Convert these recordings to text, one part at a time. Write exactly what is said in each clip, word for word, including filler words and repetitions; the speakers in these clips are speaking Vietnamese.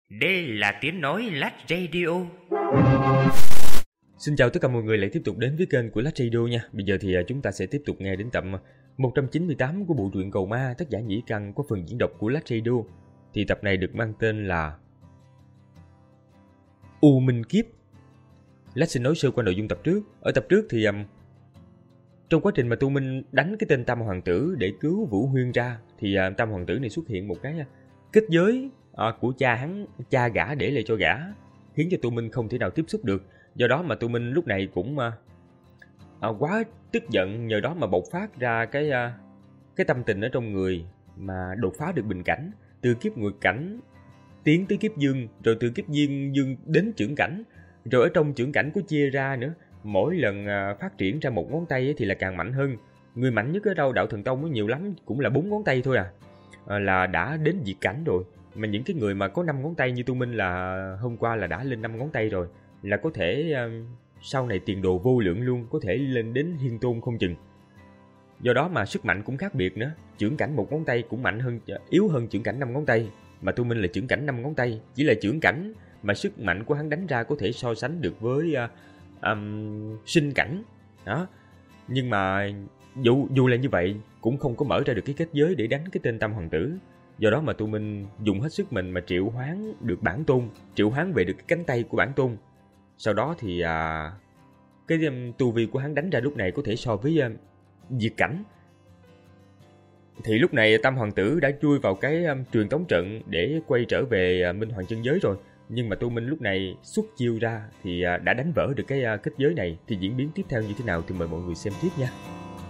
Đây là tiếng nói Lách Radio. Xin chào tất cả mọi người lại tiếp tục đến với kênh của Lách Radio nha. Bây giờ thì chúng ta sẽ tiếp tục nghe đến tập một trăm chín mươi tám của bộ truyện Cầu Ma, tác giả Nhĩ Căn, có phần diễn đọc của Lách Radio. Thì tập này được mang tên là U Minh Kiếp. Lách xin nói sơ qua nội dung tập trước. Ở tập trước thì um, trong quá trình mà Tu Minh đánh cái tên Tam Hoàng Tử để cứu Vũ Huyên ra, thì uh, Tam Hoàng Tử này xuất hiện một cái uh, kết giới uh, của cha hắn, cha gã để lại cho gã, khiến cho Tu Minh không thể nào tiếp xúc được. Do đó mà Tu Minh lúc này cũng uh, uh, quá tức giận, nhờ đó mà bộc phát ra cái uh, cái tâm tình ở trong người mà đột phá được bình cảnh, từ kiếp nguyệt cảnh tiến tới kiếp dương, rồi từ kiếp dương dương đến chưởng cảnh, rồi ở trong chưởng cảnh có chia ra nữa. Mỗi lần uh, phát triển ra một ngón tay ấy thì là càng mạnh hơn. Người mạnh nhất ở đâu Đạo Thần Tông mới nhiều lắm cũng là bốn ngón tay thôi à, uh, là đã đến diệt cảnh rồi. Mà những cái người mà có năm ngón tay như Tu Minh là hôm qua là đã lên năm ngón tay rồi, là có thể uh, sau này tiền đồ vô lượng luôn, có thể lên đến Hiên Tôn không chừng. Do đó mà sức mạnh cũng khác biệt nữa. Chưởng cảnh một ngón tay cũng mạnh hơn, yếu hơn chưởng cảnh năm ngón tay. Mà Tu Minh là chưởng cảnh năm ngón tay, chỉ là chưởng cảnh mà sức mạnh của hắn đánh ra có thể so sánh được với uh, um, sinh cảnh đó. Nhưng mà dù dù là như vậy cũng không có mở ra được cái kết giới để đánh cái tên Tam Hoàng Tử. Do đó mà Tu Minh dùng hết sức mình mà triệu hoán được bản tôn, triệu hoán về được cái cánh tay của bản tôn. Sau đó thì uh, cái um, tu vi của hắn đánh ra lúc này có thể so với uh, diệt cảnh. Thì lúc này Tam Hoàng Tử đã chui vào cái um, truyền tống trận để quay trở về uh, Minh Hoàng chân giới rồi. Nhưng mà Tu Minh lúc này xuất chiêu ra thì uh, đã đánh vỡ được cái uh, kết giới này. Thì diễn biến tiếp theo như thế nào thì mời mọi người xem tiếp nha.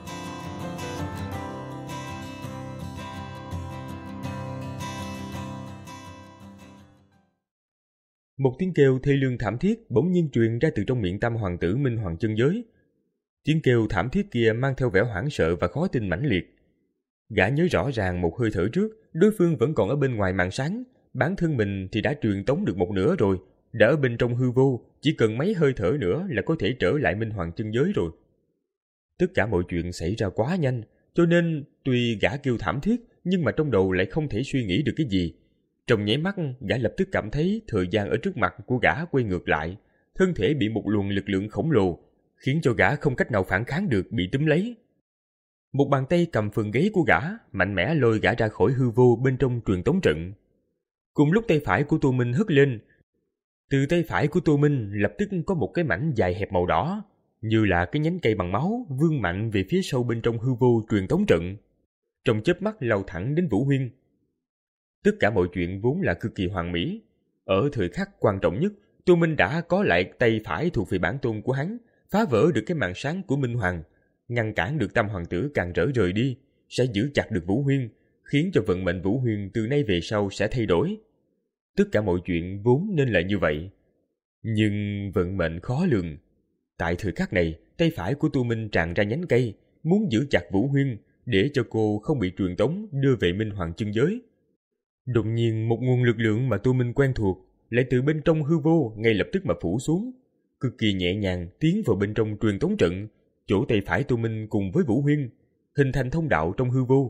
Một tiếng kêu thê lương thảm thiết bỗng nhiên truyền ra từ trong miệng Tam Hoàng Tử Minh Hoàng chân giới. Tiếng kêu thảm thiết kia mang theo vẻ hoảng sợ và khó tin mãnh liệt. Gã nhớ rõ ràng một hơi thở trước, đối phương vẫn còn ở bên ngoài màn sáng, bản thân mình thì đã truyền tống được một nửa rồi, đã ở bên trong hư vô, chỉ cần mấy hơi thở nữa là có thể trở lại Minh Hoàng chân giới rồi. Tất cả mọi chuyện xảy ra quá nhanh, cho nên tuy gã kêu thảm thiết, nhưng mà trong đầu lại không thể suy nghĩ được cái gì. Trong nháy mắt, gã lập tức cảm thấy thời gian ở trước mặt của gã quay ngược lại, thân thể bị một luồng lực lượng khổng lồ, khiến cho gã không cách nào phản kháng được, bị túm lấy. Một bàn tay cầm phần gáy của gã, mạnh mẽ lôi gã ra khỏi hư vô bên trong truyền tống trận. Cùng lúc tay phải của Tu Minh hất lên, từ tay phải của Tu Minh lập tức có một cái mảnh dài hẹp màu đỏ, như là cái nhánh cây bằng máu, vươn mạnh về phía sâu bên trong hư vô truyền tống trận. Trong chớp mắt lao thẳng đến Vũ Huyên. Tất cả mọi chuyện vốn là cực kỳ hoàn mỹ. Ở thời khắc quan trọng nhất, Tu Minh đã có lại tay phải thuộc về bản tôn của hắn, phá vỡ được cái màn sáng của Minh Hoàng, ngăn cản được Tam Hoàng Tử càng rỡ rời đi, sẽ giữ chặt được Vũ Huyên, khiến cho vận mệnh Vũ Huyên từ nay về sau sẽ thay đổi. Tất cả mọi chuyện vốn nên là như vậy. Nhưng vận mệnh khó lường. Tại thời khắc này, tay phải của Tu Minh tràn ra nhánh cây, muốn giữ chặt Vũ Huyên để cho cô không bị truyền tống đưa về Minh Hoàng chân giới. Đột nhiên một nguồn lực lượng mà Tu Minh quen thuộc lại từ bên trong hư vô ngay lập tức mà phủ xuống, cực kỳ nhẹ nhàng tiến vào bên trong truyền tống trận, chỗ tay phải Tu Minh cùng với Vũ Huyên, hình thành thông đạo trong hư vô.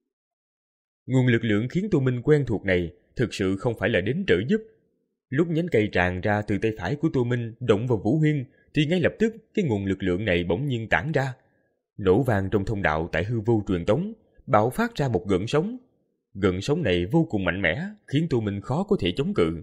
Nguồn lực lượng khiến Tu Minh quen thuộc này thực sự không phải là đến trợ giúp. Lúc nhánh cây tràn ra từ tay phải của Tu Minh động vào Vũ Huyên, thì ngay lập tức cái nguồn lực lượng này bỗng nhiên tản ra, nổ vang trong thông đạo tại hư vô truyền tống, bạo phát ra một gợn sóng. Gợn sóng này vô cùng mạnh mẽ, khiến Tu Minh khó có thể chống cự.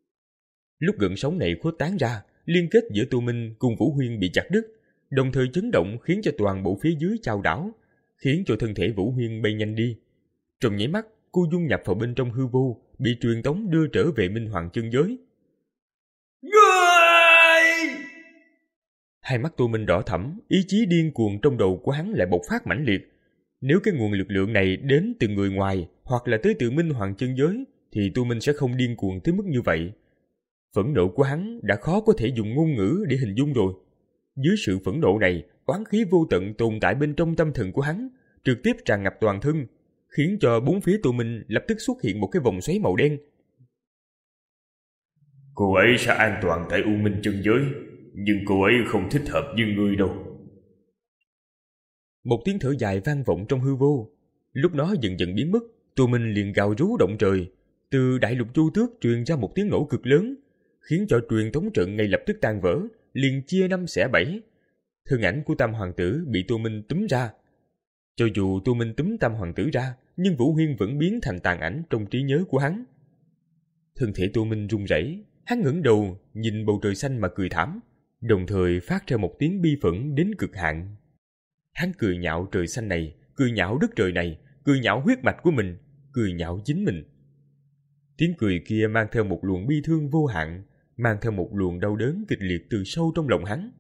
Lúc gợn sóng này khuếch tán ra, liên kết giữa Tu Minh cùng Vũ Huyên bị chặt đứt, đồng thời chấn động khiến cho toàn bộ phía dưới chao đảo, khiến cho thân thể Vũ Huyên bay nhanh đi. Trong nháy mắt, cô dung nhập vào bên trong hư vô, bị truyền tống đưa trở về Minh Hoàng chân giới. Ngươi! Hai mắt Tu Minh đỏ thẫm, ý chí điên cuồng trong đầu của hắn lại bộc phát mãnh liệt. Nếu cái nguồn lực lượng này đến từ người ngoài hoặc là tới từ Minh Hoàng chân giới, thì Tu Minh sẽ không điên cuồng tới mức như vậy. Phẫn nộ của hắn đã khó có thể dùng ngôn ngữ để hình dung rồi. Dưới sự phẫn nộ này, oán khí vô tận tồn tại bên trong tâm thần của hắn, trực tiếp tràn ngập toàn thân, khiến cho bốn phía Tu Minh lập tức xuất hiện một cái vòng xoáy màu đen. Cô ấy sẽ an toàn tại U Minh chân giới, nhưng cô ấy không thích hợp với ngươi đâu. Một tiếng thở dài vang vọng trong hư vô. Lúc nó dần dần biến mất, Tu Minh liền gào rú động trời. Từ đại lục Chu Tước truyền ra một tiếng nổ cực lớn, khiến cho truyền tống trận ngay lập tức tan vỡ, liền chia năm xẻ bảy. Thân ảnh của Tam Hoàng tử bị Tô Minh túm ra. Cho dù Tô Minh túm Tam Hoàng tử ra, nhưng Vũ Huyên vẫn biến thành tàn ảnh trong trí nhớ của hắn. Thân thể Tô Minh run rẩy, hắn ngẩng đầu nhìn bầu trời xanh mà cười thảm, đồng thời phát ra một tiếng bi phẫn đến cực hạn. Hắn cười nhạo trời xanh này, cười nhạo đất trời này, cười nhạo huyết mạch của mình, cười nhạo chính mình. Tiếng cười kia mang theo một luồng bi thương vô hạn, mang theo một luồng đau đớn kịch liệt từ sâu trong lòng hắn.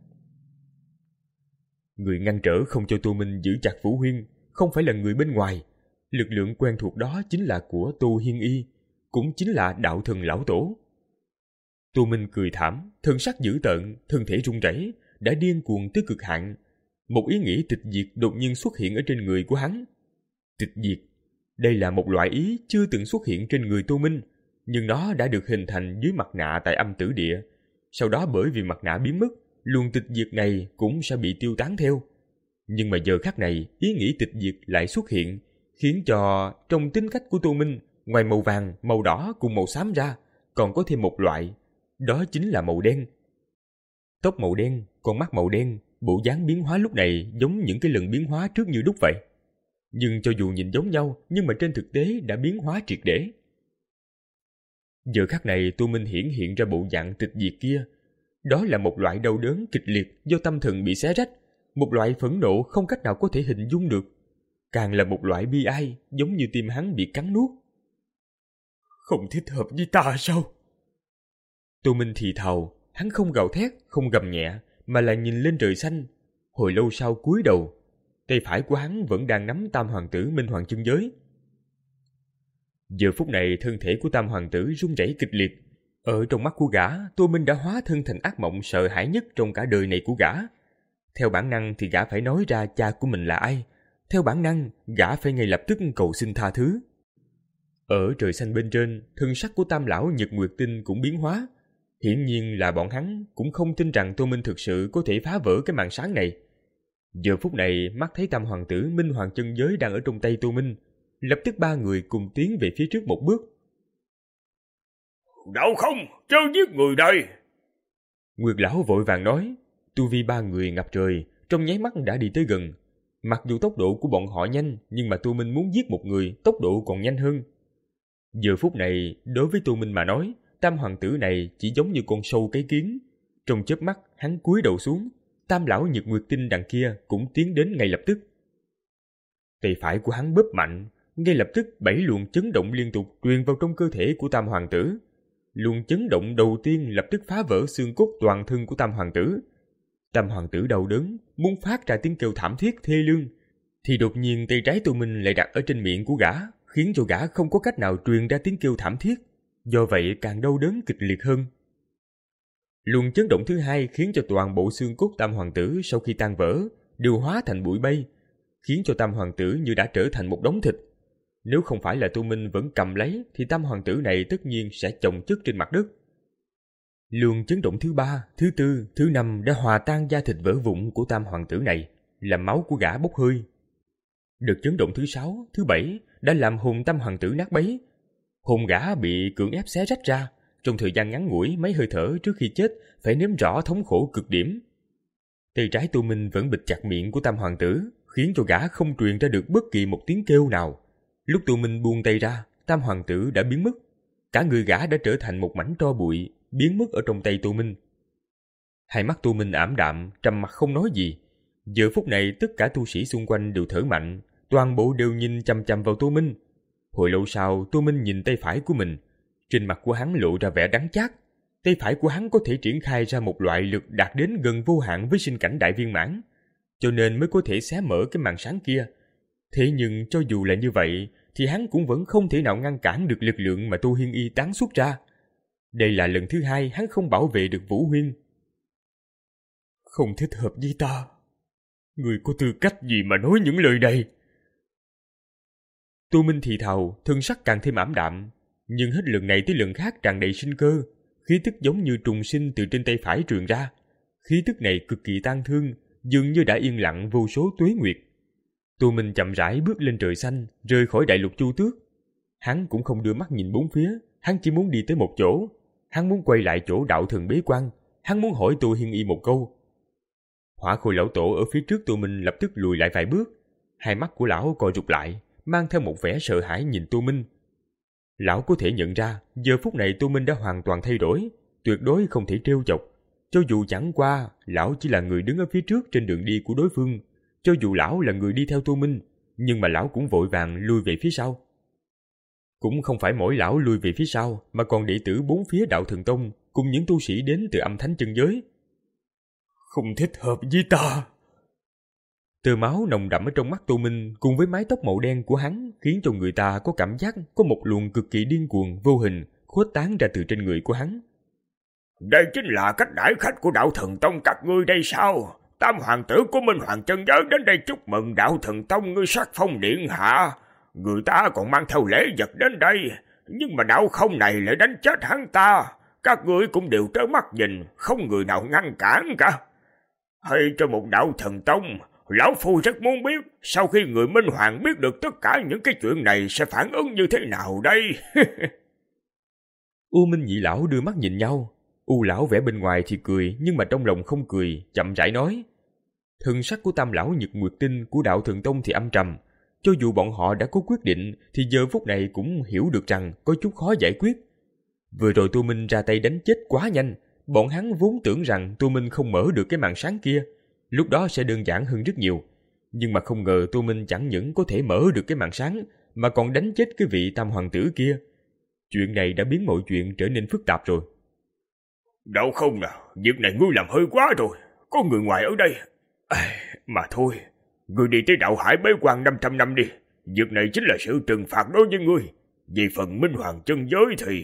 Người ngăn trở không cho Tô Minh giữ chặt Vũ Huyên không phải là người bên ngoài, lực lượng quen thuộc đó chính là của Tô Hiên Y, cũng chính là đạo thần lão tổ. Tô Minh cười thảm, thân sắc dữ tợn, thân thể run rẩy, đã điên cuồng tới cực hạn. Một ý nghĩ tịch diệt đột nhiên xuất hiện ở trên người của hắn. Tịch diệt, đây là một loại ý chưa từng xuất hiện trên người Tô Minh, nhưng nó đã được hình thành dưới mặt nạ tại âm tử địa. Sau đó bởi vì mặt nạ biến mất, luồng tịch diệt này cũng sẽ bị tiêu tán theo. Nhưng mà giờ khắc này, ý nghĩ tịch diệt lại xuất hiện, khiến cho trong tính cách của Tô Minh, ngoài màu vàng, màu đỏ cùng màu xám ra, còn có thêm một loại, đó chính là màu đen. Tóc màu đen, con mắt màu đen, bộ dáng biến hóa lúc này giống những cái lần biến hóa trước như đúc vậy. Nhưng cho dù nhìn giống nhau, nhưng mà trên thực tế đã biến hóa triệt để. Giờ khắc này Tô Minh hiển hiện ra bộ dạng tịch diệt kia. Đó là một loại đau đớn kịch liệt do tâm thần bị xé rách, một loại phẫn nộ không cách nào có thể hình dung được. Càng là một loại bi ai, giống như tim hắn bị cắn nuốt. Không thích hợp với ta sao? Tô Minh thì thào, hắn không gào thét, không gầm nhẹ, mà là nhìn lên trời xanh. Hồi lâu sau cúi đầu, tay phải của hắn vẫn đang nắm Tam Hoàng tử Minh Hoàng chân giới. Giờ phút này thân thể của Tam Hoàng tử run rẩy kịch liệt. Ở trong mắt của gã, Tô Minh đã hóa thân thành ác mộng sợ hãi nhất trong cả đời này của gã. Theo bản năng thì gã phải nói ra cha của mình là ai. Theo bản năng, gã phải ngay lập tức cầu xin tha thứ. Ở trời xanh bên trên, thân sắc của Tam lão Nhật Nguyệt Tinh cũng biến hóa. Hiển nhiên là bọn hắn cũng không tin rằng Tô Minh thực sự có thể phá vỡ cái màn sáng này. Giờ phút này, mắt thấy Tam Hoàng tử Minh Hoàng chân giới đang ở trong tay Tô Minh, lập tức ba người cùng tiến về phía trước một bước. Đạo không, chớ giết người đây! Nguyệt lão vội vàng nói. Tu vi ba người ngập trời, trong nháy mắt đã đi tới gần. Mặc dù tốc độ của bọn họ nhanh, nhưng mà Tô Minh muốn giết một người, tốc độ còn nhanh hơn. Giờ phút này, đối với Tô Minh mà nói, Tam Hoàng tử này chỉ giống như con sâu cái kiến. Trong chớp mắt, hắn cúi đầu xuống, Tam lão Nhật Nguyệt Tinh đằng kia cũng tiến đến ngay lập tức. Tay phải của hắn bóp mạnh, ngay lập tức bảy luồng chấn động liên tục truyền vào trong cơ thể của Tam Hoàng tử. Luồng chấn động đầu tiên lập tức phá vỡ xương cốt toàn thân của Tam Hoàng tử. Tam Hoàng tử đau đớn, muốn phát ra tiếng kêu thảm thiết thê lương, thì đột nhiên tay trái Tô Minh lại đặt ở trên miệng của gã, khiến cho gã không có cách nào truyền ra tiếng kêu thảm thiết, do vậy càng đau đớn kịch liệt hơn. Luồng chấn động thứ hai khiến cho toàn bộ xương cốt Tam Hoàng tử sau khi tan vỡ đều hóa thành bụi bay, khiến cho Tam Hoàng tử như đã trở thành một đống thịt. Nếu không phải là Tô Minh vẫn cầm lấy thì Tam Hoàng tử này tất nhiên sẽ chồng chất trên mặt đất. Luồng chấn động thứ ba, thứ tư, thứ năm đã hòa tan da thịt vỡ vụn của Tam Hoàng tử này, làm máu của gã bốc hơi. Đợt chấn động thứ sáu, thứ bảy đã làm hồn Tam Hoàng tử nát bấy. Hồn gã bị cưỡng ép xé rách ra, trong thời gian ngắn ngủi mấy hơi thở trước khi chết phải nếm rõ thống khổ cực điểm. Tay trái Tô Minh vẫn bịt chặt miệng của Tam Hoàng tử, khiến cho gã không truyền ra được bất kỳ một tiếng kêu nào. Lúc Tô Minh buông tay ra, Tam Hoàng tử đã biến mất. Cả người gã đã trở thành một mảnh tro bụi, biến mất ở trong tay Tô Minh. Hai mắt Tô Minh ảm đạm, trầm mặc không nói gì. Giờ phút này tất cả tu sĩ xung quanh đều thở mạnh, toàn bộ đều nhìn chằm chằm vào Tô Minh. Hồi lâu sau, Tô Minh nhìn tay phải của mình. Trên mặt của hắn lộ ra vẻ đắng chát. Tay phải của hắn có thể triển khai ra một loại lực đạt đến gần vô hạn với sinh cảnh đại viên mãn, cho nên mới có thể xé mở cái màn sáng kia. Thế nhưng cho dù là như vậy, thì hắn cũng vẫn không thể nào ngăn cản được lực lượng mà Tô Hiên Y tán xuất ra. Đây là lần thứ hai hắn không bảo vệ được Vũ Huyên. Không thích hợp với ta. Người có tư cách gì mà nói những lời này? Tô Minh thì thào, thân sắc càng thêm ảm đạm, nhưng hết lần này tới lần khác tràn đầy sinh cơ, khí tức giống như trùng sinh từ trên tay phải truyền ra. Khí tức này cực kỳ tang thương, dường như đã yên lặng vô số tuế nguyệt. Tô Minh chậm rãi bước lên trời xanh, rời khỏi đại lục Chu Tước. Hắn cũng không đưa mắt nhìn bốn phía, Hắn chỉ muốn đi tới một chỗ. Hắn muốn quay lại chỗ đạo thần bế quan. Hắn muốn hỏi Tô Hiên Y một câu. Hỏa Khôi lão tổ ở phía trước Tô Minh lập tức lùi lại vài bước. Hai mắt của lão co rụt lại, mang theo một vẻ sợ hãi nhìn Tô Minh. Lão có thể nhận ra, giờ phút này Tô Minh đã hoàn toàn thay đổi, tuyệt đối không thể trêu chọc. Cho dù chẳng qua, lão chỉ là người đứng ở phía trước trên đường đi của đối phương. Cho dù lão là người đi theo Tô Minh, nhưng mà lão cũng vội vàng lui về phía sau. Cũng không phải mỗi lão lui về phía sau, mà còn đệ tử bốn phía đạo thần tông, cùng những tu sĩ đến từ âm thánh chân giới. Không thích hợp với ta. Tơ máu nồng đậm ở trong mắt Tô Minh cùng với mái tóc màu đen của hắn khiến cho người ta có cảm giác có một luồng cực kỳ điên cuồng vô hình khuếch tán ra từ trên người của hắn. Đây chính là cách đãi khách của đạo thần tông các ngươi đây sao? Tam hoàng tử của Minh Hoàng chân giới đến đây chúc mừng đạo thần tông ngươi sắc phong điện hạ. Người ta còn mang theo lễ vật đến đây, nhưng mà đạo không này lại đánh chết hắn ta. Các ngươi cũng đều trơ mắt nhìn, không người nào ngăn cản cả. Hay cho một đạo thần tông, lão phu rất muốn biết sau khi người Minh Hoàng biết được tất cả những cái chuyện này sẽ phản ứng như thế nào đây. U Minh nhị lão đưa mắt nhìn nhau. U lão vẻ bên ngoài thì cười, nhưng mà trong lòng không cười, chậm rãi nói. Thần sắc của Tam lão Nhật Nguyệt Tinh của đạo thần tông thì âm trầm. Cho dù bọn họ đã có quyết định thì giờ phút này cũng hiểu được rằng có chút khó giải quyết. Vừa rồi Tô Minh ra tay đánh chết quá nhanh, bọn hắn vốn tưởng rằng Tô Minh không mở được cái màn sáng kia, lúc đó sẽ đơn giản hơn rất nhiều. Nhưng mà không ngờ Tô Minh chẳng những có thể mở được cái màn sáng, mà còn đánh chết cái vị tam hoàng tử kia. Chuyện này đã biến mọi chuyện trở nên phức tạp rồi. Đâu không nào, việc này ngươi làm hơi quá rồi, có người ngoài ở đây. À, mà thôi, ngươi đi tới đạo hải bế quan năm trăm năm đi, việc này chính là sự trừng phạt đối với ngươi. Về phần Minh Hoàng chân giới thì...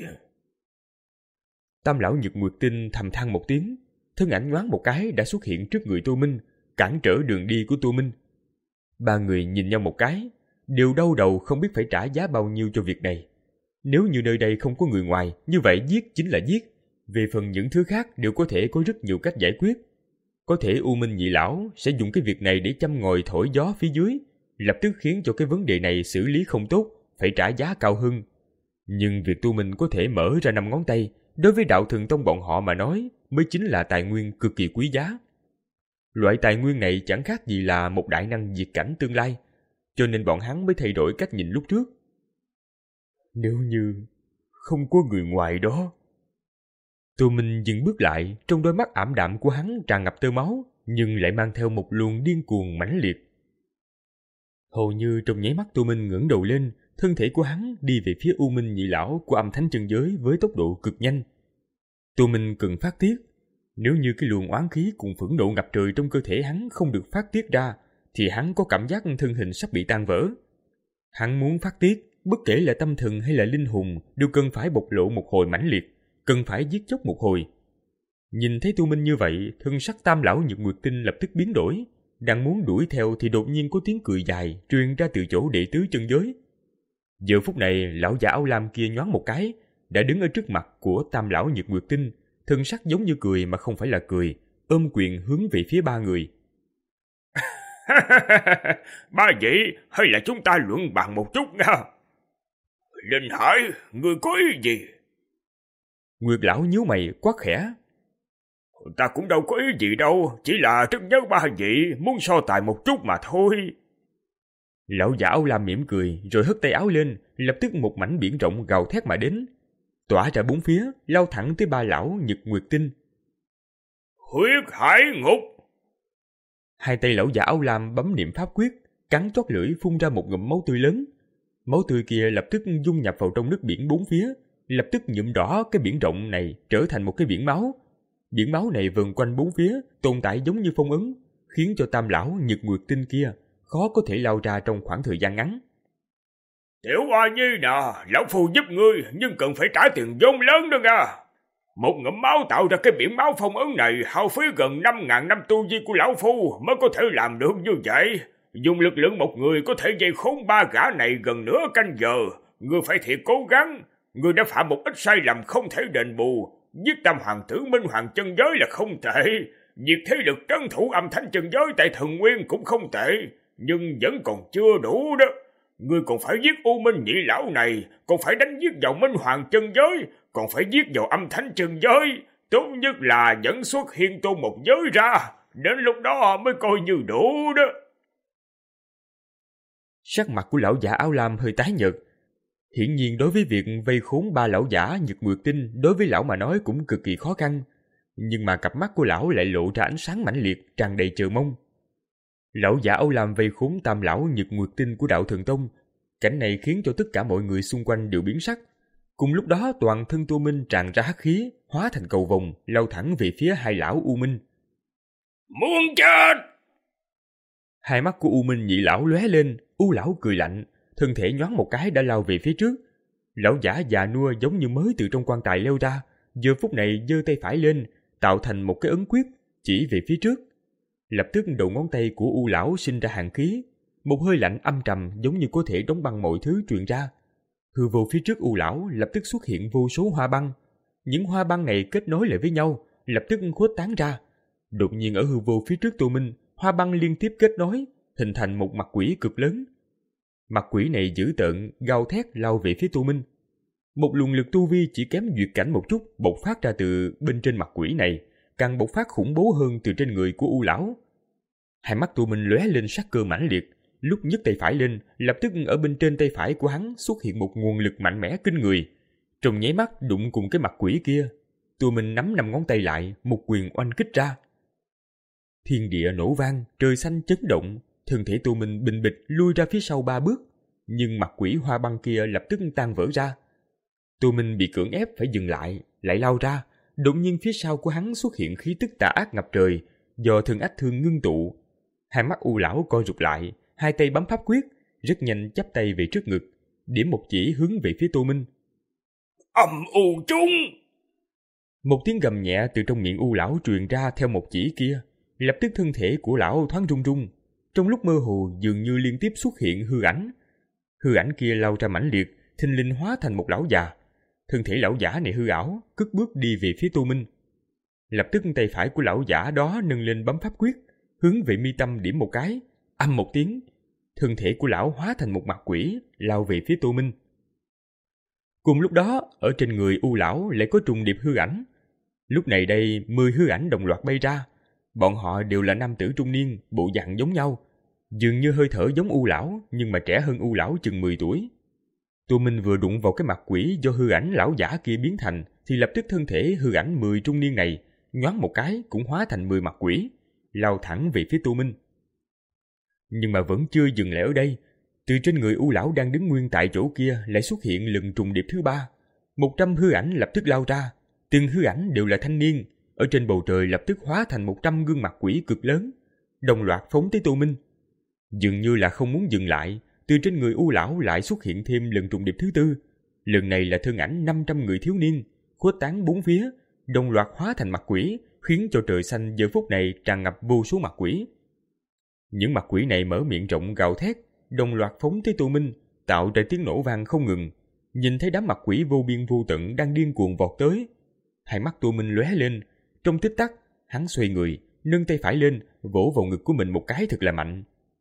Tam lão Nhật Nguyệt Tinh thầm than một tiếng, thân ảnh nhoáng một cái đã xuất hiện trước người Tô Minh, cản trở đường đi của Tô Minh. Ba người nhìn nhau một cái, đều đau đầu không biết phải trả giá bao nhiêu cho việc này. Nếu như nơi đây không có người ngoài, như vậy giết chính là giết. Về phần những thứ khác đều có thể có rất nhiều cách giải quyết. Có thể U Minh nhị lão sẽ dùng cái việc này để châm ngòi thổi gió phía dưới, lập tức khiến cho cái vấn đề này xử lý không tốt, phải trả giá cao hơn. Nhưng việc Tô Minh có thể mở ra năm ngón tay, đối với đạo thần tông bọn họ mà nói, mới chính là tài nguyên cực kỳ quý giá. Loại tài nguyên này chẳng khác gì là một đại năng diệt cảnh tương lai, cho nên bọn hắn mới thay đổi cách nhìn lúc trước. Nếu như không có người ngoài đó... Tô Minh dừng bước lại, trong đôi mắt ảm đạm của hắn tràn ngập tơ máu, nhưng lại mang theo một luồng điên cuồng mãnh liệt. Hầu như trong nháy mắt Tô Minh ngẩng đầu lên, thân thể của hắn đi về phía U Minh nhị lão của âm thánh chân giới với tốc độ cực nhanh. Tô Minh cần phát tiết. Nếu như cái luồng oán khí cùng phẫn nộ ngập trời trong cơ thể hắn không được phát tiết ra, thì hắn có cảm giác thân hình sắp bị tan vỡ. Hắn muốn phát tiết, bất kể là tâm thần hay là linh hồn, đều cần phải bộc lộ một hồi mãnh liệt, cần phải giết chóc một hồi. Nhìn thấy Tô Minh như vậy, thân sắc Tam lão Nhật Nguyệt Tinh lập tức biến đổi. Đang muốn đuổi theo thì đột nhiên có tiếng cười dài truyền ra từ chỗ đệ tứ chân giới. Giờ phút này, lão già áo lam kia nhoáng một cái, đã đứng ở trước mặt của Tam lão Nhật Nguyệt Tinh, thân sắc giống như cười mà không phải là cười, ôm quyền hướng về phía ba người. Ba vị, hay là chúng ta luận bàn một chút nha. Linh Hải, ngươi có ý gì? Nguyệt lão nhíu mày quát khẽ. Ta cũng đâu có ý gì đâu, chỉ là rất nhớ ba vị, muốn so tài một chút mà thôi. Lão già áo lam mỉm cười, rồi hất tay áo lên, lập tức một mảnh biển rộng gào thét mà đến, tỏa ra bốn phía, lao thẳng tới ba lão Nhật Nguyệt Tinh. Huyết hải ngục! Hai tay lão già áo lam bấm niệm pháp quyết, cắn chót lưỡi phun ra một ngụm máu tươi lớn. Máu tươi kia lập tức dung nhập vào trong nước biển bốn phía, lập tức nhuộm đỏ cái biển rộng này trở thành một cái biển máu. Biển máu này vần quanh bốn phía, tồn tại giống như phong ấn, khiến cho Tam lão Nhật Nguyệt Tinh kia khó có thể lao ra trong khoảng thời gian ngắn. Tiểu Hoa Nhi nè, lão phu giúp ngươi, nhưng cần phải trả tiền vốn lớn đó nha. Một ngụm máu tạo ra cái biển máu phong ấn này hao phí gần năm ngàn năm tu vi của lão phu mới có thể làm được như vậy. Dùng lực lượng một người có thể dây khốn ba gã này gần nửa canh giờ. Ngươi phải thiệt cố gắng. Ngươi đã phạm một ít sai lầm không thể đền bù. Giết tam hoàng tử Minh Hoàng chân giới là không tệ. Việc thế lực trấn thủ âm thánh chân giới tại thần nguyên cũng không tệ. Nhưng vẫn còn chưa đủ đó. Ngươi còn phải giết U Minh nhị lão này, còn phải đánh giết vào Minh Hoàng chân giới, còn phải giết vào Âm Thánh chân giới. Tốt nhất là dẫn xuất Hiên Tôn một giới ra, đến lúc đó mới coi như đủ đó. Sắc mặt của lão giả áo lam hơi tái nhợt. Hiển nhiên đối với việc vây khốn ba lão giả Nhật Nguyệt Tinh, đối với lão mà nói cũng cực kỳ khó khăn. Nhưng mà cặp mắt của lão lại lộ ra ánh sáng mãnh liệt, tràn đầy chờ mong. Lão giả áo lam vây khốn tam lão Nhật Nguyệt Tinh của Đạo Thần Tông. Cảnh này khiến cho tất cả mọi người xung quanh đều biến sắc. Cùng lúc đó toàn thân Tô Minh tràn ra hắc khí, hóa thành cầu vồng, lao thẳng về phía hai lão U Minh. Muốn chết! Hai mắt của U Minh nhị lão lóe lên, U lão cười lạnh, thân thể nhoáng một cái đã lao về phía trước. Lão giả già nua giống như mới từ trong quan tài leo ra, giờ phút này giơ tay phải lên, tạo thành một cái ấn quyết, chỉ về phía trước. Lập tức đầu ngón tay của U lão sinh ra hàn khí, một hơi lạnh âm trầm giống như có thể đóng băng mọi thứ truyền ra. Hư vô phía trước U lão lập tức xuất hiện vô số hoa băng. Những hoa băng này kết nối lại với nhau, lập tức khuếch tán ra. Đột nhiên ở hư vô phía trước Tô Minh, hoa băng liên tiếp kết nối, hình thành một mặt quỷ cực lớn. Mặt quỷ này dữ tợn, gào thét lao về phía Tô Minh. Một luồng lực tu vi chỉ kém duyệt cảnh một chút bộc phát ra từ bên trên mặt quỷ này, càng bộc phát khủng bố hơn từ trên người của U lão. Hai mắt Tô Minh lóe lên sắc cơ mãnh liệt, lúc nhấc tay phải lên, lập tức ở bên trên tay phải của hắn xuất hiện một nguồn lực mạnh mẽ kinh người. Trong nháy mắt đụng cùng cái mặt quỷ kia, Tô Minh nắm năm ngón tay lại, một quyền oanh kích ra. Thiên địa nổ vang, trời xanh chấn động, thân thể Tô Minh bình bịch lui ra phía sau ba bước, nhưng mặt quỷ hoa băng kia lập tức tan vỡ ra. Tô Minh bị cưỡng ép phải dừng lại, lại lao ra. Đột nhiên phía sau của hắn xuất hiện khí tức tà ác ngập trời, do Thần Ách Thương ngưng tụ. Hai mắt U lão co rụt lại, hai tay bấm pháp quyết, rất nhanh chắp tay về trước ngực, điểm một chỉ hướng về phía Tô Minh. Âm u trung! Một tiếng gầm nhẹ từ trong miệng U lão truyền ra theo một chỉ kia, lập tức thân thể của lão thoáng rung rung. Trong lúc mơ hồ dường như liên tiếp xuất hiện hư ảnh. Hư ảnh kia lao ra mãnh liệt, thình lình hóa thành một lão già. Thân thể lão giả này hư ảo, cất bước đi về phía Tô Minh. Lập tức tay phải của lão giả đó nâng lên bấm pháp quyết, hướng về mi tâm điểm một cái, âm một tiếng, thân thể của lão hóa thành một mặt quỷ, lao về phía Tô Minh. Cùng lúc đó, ở trên người U lão lại có trùng điệp hư ảnh. Lúc này đây, mười hư ảnh đồng loạt bay ra. Bọn họ đều là nam tử trung niên, bộ dạng giống nhau, dường như hơi thở giống U lão, nhưng mà trẻ hơn U lão chừng mười tuổi. Tô Minh vừa đụng vào cái mặt quỷ do hư ảnh lão giả kia biến thành, thì lập tức thân thể hư ảnh mười trung niên này nhoáng một cái cũng hóa thành mười mặt quỷ, lao thẳng về phía Tô Minh. Nhưng mà vẫn chưa dừng lại ở đây, từ trên người U lão đang đứng nguyên tại chỗ kia lại xuất hiện lần trùng điệp thứ ba. Một trăm hư ảnh lập tức lao ra, từng hư ảnh đều là thanh niên, ở trên bầu trời lập tức hóa thành một trăm gương mặt quỷ cực lớn, đồng loạt phóng tới Tô Minh. Dường như là không muốn dừng lại, từ trên người U lão lại xuất hiện thêm lần trùng điệp thứ tư. Lần này là thân ảnh năm trăm người thiếu niên, khuếch tán bốn phía, đồng loạt hóa thành mặt quỷ, khiến cho trời xanh giờ phút này tràn ngập vô số mặt quỷ. Những mặt quỷ này mở miệng rộng gào thét, đồng loạt phóng tới Tô Minh, tạo ra tiếng nổ vang không ngừng. Nhìn thấy đám mặt quỷ vô biên vô tận đang điên cuồng vọt tới, hai mắt Tô Minh lóe lên. Trong tích tắc, hắn xoay người, nâng tay phải lên, vỗ vào ngực của mình một cái thật là mạnh.